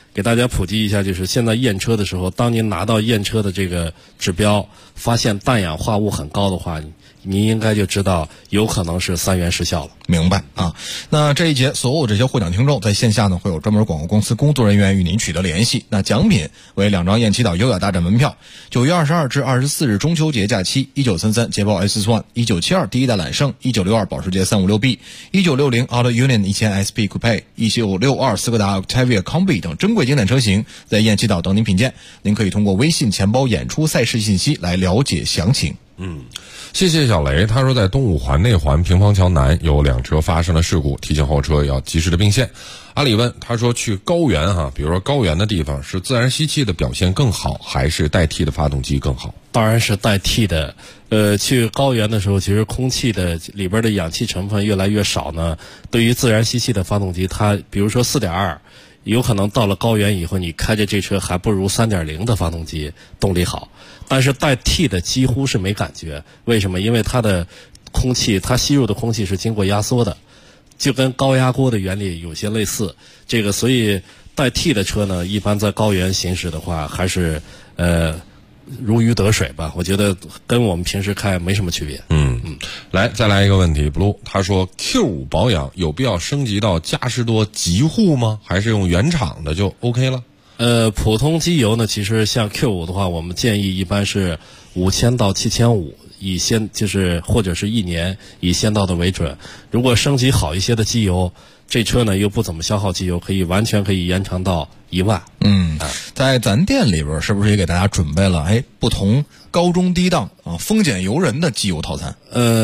给大家普及一下，就是现在验车的时候，当您拿到验车的这个指标，发现氮氧化物很高的话，您应该就知道有可能是3元失效了。 明白啊？那这一节所有这些获奖听众在线下呢，会有专门广告公司工作人员与您取得联系。那奖品为2张雁栖岛优雅大战门票，9月22至24日中秋节假期，1933捷豹 S1，1972第一代揽胜，1962保时捷 356B，1960 Auto Union 1000 SP Coupe，1962斯柯达 Octavia Combi 等珍贵经典车型在雁栖岛等您品鉴。您可以通过微信钱包演出赛事信息来了解详情。 谢谢小雷，他说在东五环内环平房桥南有2车发生了事故，提醒后车要及时的并线。阿里问，他说去高原比如说高原的地方，是自然吸气的表现更好，还是代替的发动机更好？ 当然是代替的。去高原的时候，其实空气的里边的氧气成分越来越少呢，对于自然吸气的发动机，它比如说 4.2，有可能到了高原以后，你开着这车还不如 3.0 的发动机动力好。但是代替的几乎是没感觉，为什么？因为它的空气，它吸入的空气是经过压缩的，就跟高压锅的原理有些类似。所以代替的车呢，一般在高原行驶的话，还是如鱼得水吧。我觉得跟我们平时开没什么区别。 来，再来一个问题 ，Blue， 他说 Q5 保养有必要升级到嘉实多极护吗？还是用原厂的就 OK 了？ 普通机油呢，其实像 Q5 的话，我们建议一般是5000到7500，或者是1年以先到的为准。如果升级好一些的机油，这车呢又不怎么消耗机油，完全可以延长到1万。 在咱店里边是不是也给大家准备了不同高中低档丰俭由人的机油套餐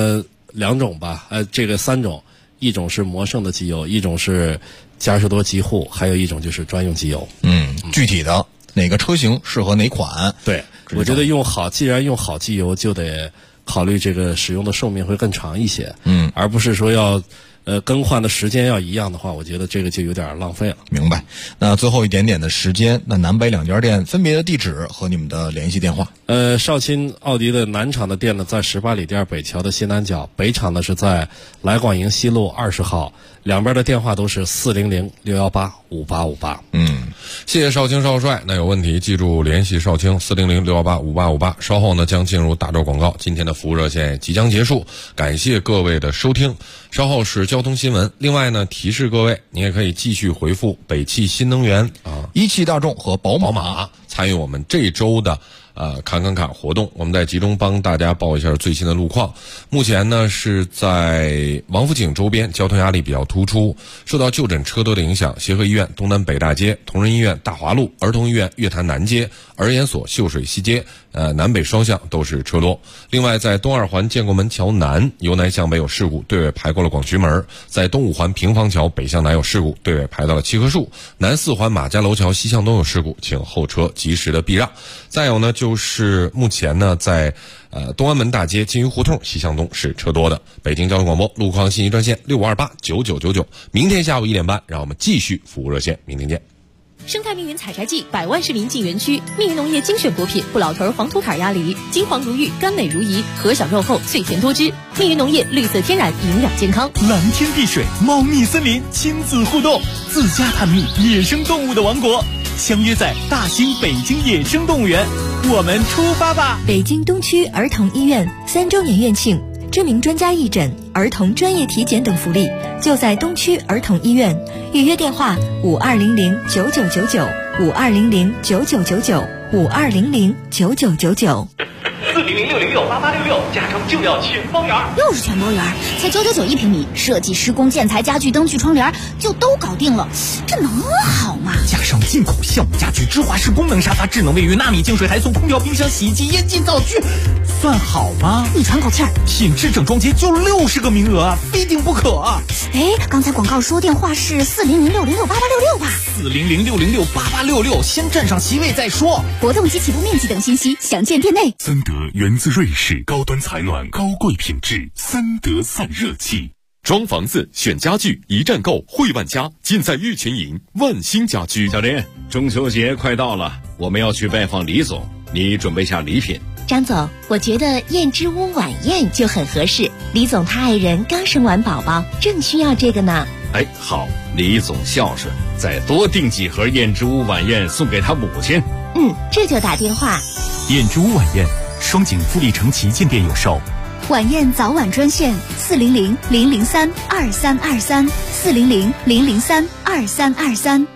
？2种吧，3种，一种是魔圣的机油，一种是嘉实多极护，还有一种就是专用机油。 具体的哪个车型适合哪款？ 对，我觉得既然用好机油，就得考虑这个使用的寿命会更长一些。而不是说要更换的时间要一样的话，我觉得这个就有点浪费了。 明白。那最后一点点的时间，那南北2家店分别的地址和你们的联系电话。 少卿奥迪的南厂的店呢，在18里店北桥的西南角，北厂呢是在来广营西路20号，两边的电话都是400-618-5858。 谢谢少卿少帅。那有问题记住联系少卿400-618-5858。稍后呢将进入大洲广告，今天的服务热线即将结束，感谢各位的收听。稍后是交通新闻。另外呢，提示各位，你也可以继续回复北汽新能源一汽大众和宝马参与我们这周的侃活动。我们在集中帮大家报一下最新的路况。目前呢是在王府井周边交通压力比较突出，受到就诊车多的影响，协和医院东南北大街、同仁医院大华路、儿童医院月坛南街、儿研所秀水西街南北双向都是车多。另外在东2环建国门桥南由南向北有事故，对尾排过了广渠门。在东5环平房桥北向南有事故，对尾排到了七棵树。南4环马家楼桥西向东有事故，请后车及时的避让。再有呢就是目前呢在东安门大街金鱼胡同西向东是车多的。北京交通广播路况信息专线65289999，明天下午1点半让我们继续服务热线，明天见。 生态命运采摘季，百万市民进园区，命运农业精选果品不老屯黄土坎鸭梨，金黄如玉，甘美如饴，核小肉厚，脆甜多汁。命运农业绿色天然，营养健康。 蓝天碧水，猫蜜森林，亲子互动，自家探秘野生动物的王国。相约在大兴北京野生动物园，我们出发吧！ 北京东区儿童医院3周年院庆，知名专家义诊、儿童专业体检等福利，就在东区儿童医院。预约电话5200-9999，5200-9999，5200-9999。 400-606-8866，加装就要全包圆。 又是全包圆，才9991平米，设计、施工、建材、家具、灯具、窗帘就都搞定了，这能好吗？ 加上进口项目家具、芝华士功能沙发、智能卫浴、纳米净水，还送空调、冰箱、洗衣机、烟机、灶具，算好吗？ 你喘口气儿， 品质整装节就60个名额，非订不可。 刚才广告说电话是400-606-8866吧 ？400-606-8866，先占上席位再说。 活动及起步面积等信息详见店内。 森德源自瑞士，高端采暖，高贵品质，森德散热器。 装房子选家具，一站购汇万家，尽在玉泉营万兴家居。 小林，中秋节快到了，我们要去拜访李总，你准备下礼品。 张总，我觉得燕之屋晚宴就很合适。李总他爱人刚生完宝宝，正需要这个呢。 好，李总孝顺， 再多订几盒燕之屋晚宴送给他母亲。 这就打电话。 燕之屋晚宴，双井富力城旗舰店有售。 晚宴早晚专线400-003-2323，400-003-2323。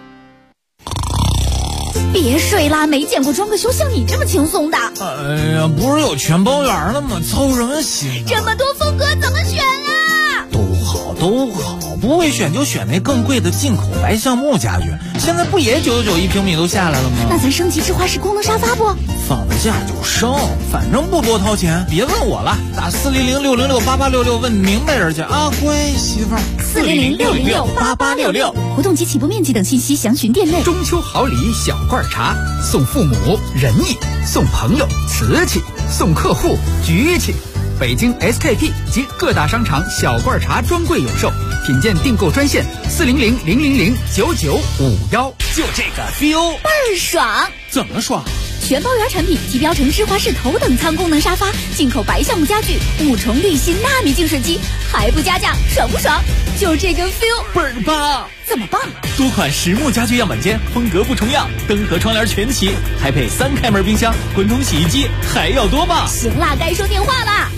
别睡啦，没见过装个修像你这么轻松的。 哎呀，不是有全包圆了吗？凑人心。 这么多风格怎么选啊？ 都好，不会选就选那更贵的进口白橡木家具，现在不也999一平米都下来了吗？ 那咱升级智花式功能沙发不？ 放了假就升，反正不多掏钱，别问我了，打400-606-8866问明白人去啊，乖媳妇儿。 400-606-8866，活动及起步面积等信息详询店内。 中秋好礼小罐茶，送父母仁义，送朋友瓷器，送客户局气。北京 SKP 及各大商场小罐茶专柜有售，品鉴订购专线400-000-9951， 就这个 feel 倍儿爽。 怎么爽？ 全包圆产品集标成芝华士头等舱功能沙发，进口白橡木家具，5重滤芯纳米净水机，还不加价，爽不爽？就这个 feel 倍儿棒。 怎么棒？ 多款实木家具样板间，风格不重样，灯和窗帘全齐，还配3开门冰箱、滚筒洗衣机，还要多棒？ 行啦，该说电话啦。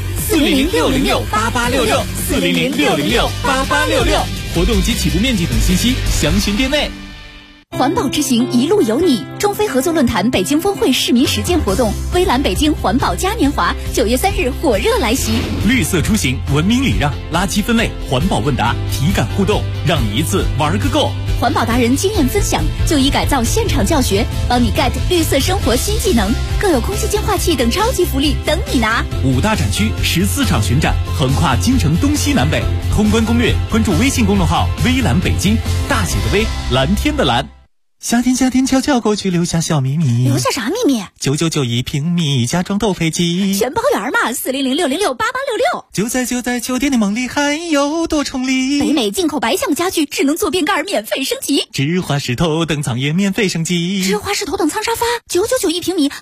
400-606-8866，400-606-8866，活动及起步面积等信息详询店内。 环保之行一路有你，中非合作论坛北京峰会市民实践活动，微蓝北京环保嘉年华9月3日火热来袭。 绿色出行，文明礼让，垃圾分类，环保问答，体感互动，让你一次玩个够。 环保达人经验分享，就医改造现场教学，帮你 get 绿色生活新技能，更有空气净化器等超级福利等你拿。 5大展区14场巡展，横跨京城东西南北。通关攻略，关注微信公众号微蓝北京，大写的微，蓝天的蓝。夏天悄悄过去，留下小秘密。 留下啥秘密 ？999一平米，家装斗飞机。 全包圆嘛，400-606-8866。 就在酒店的梦里，还有多重礼。 北美进口白橡家具，智能坐便盖免费升级。 芝华士头等舱也免费升级。 芝华士头等舱沙发999一平米。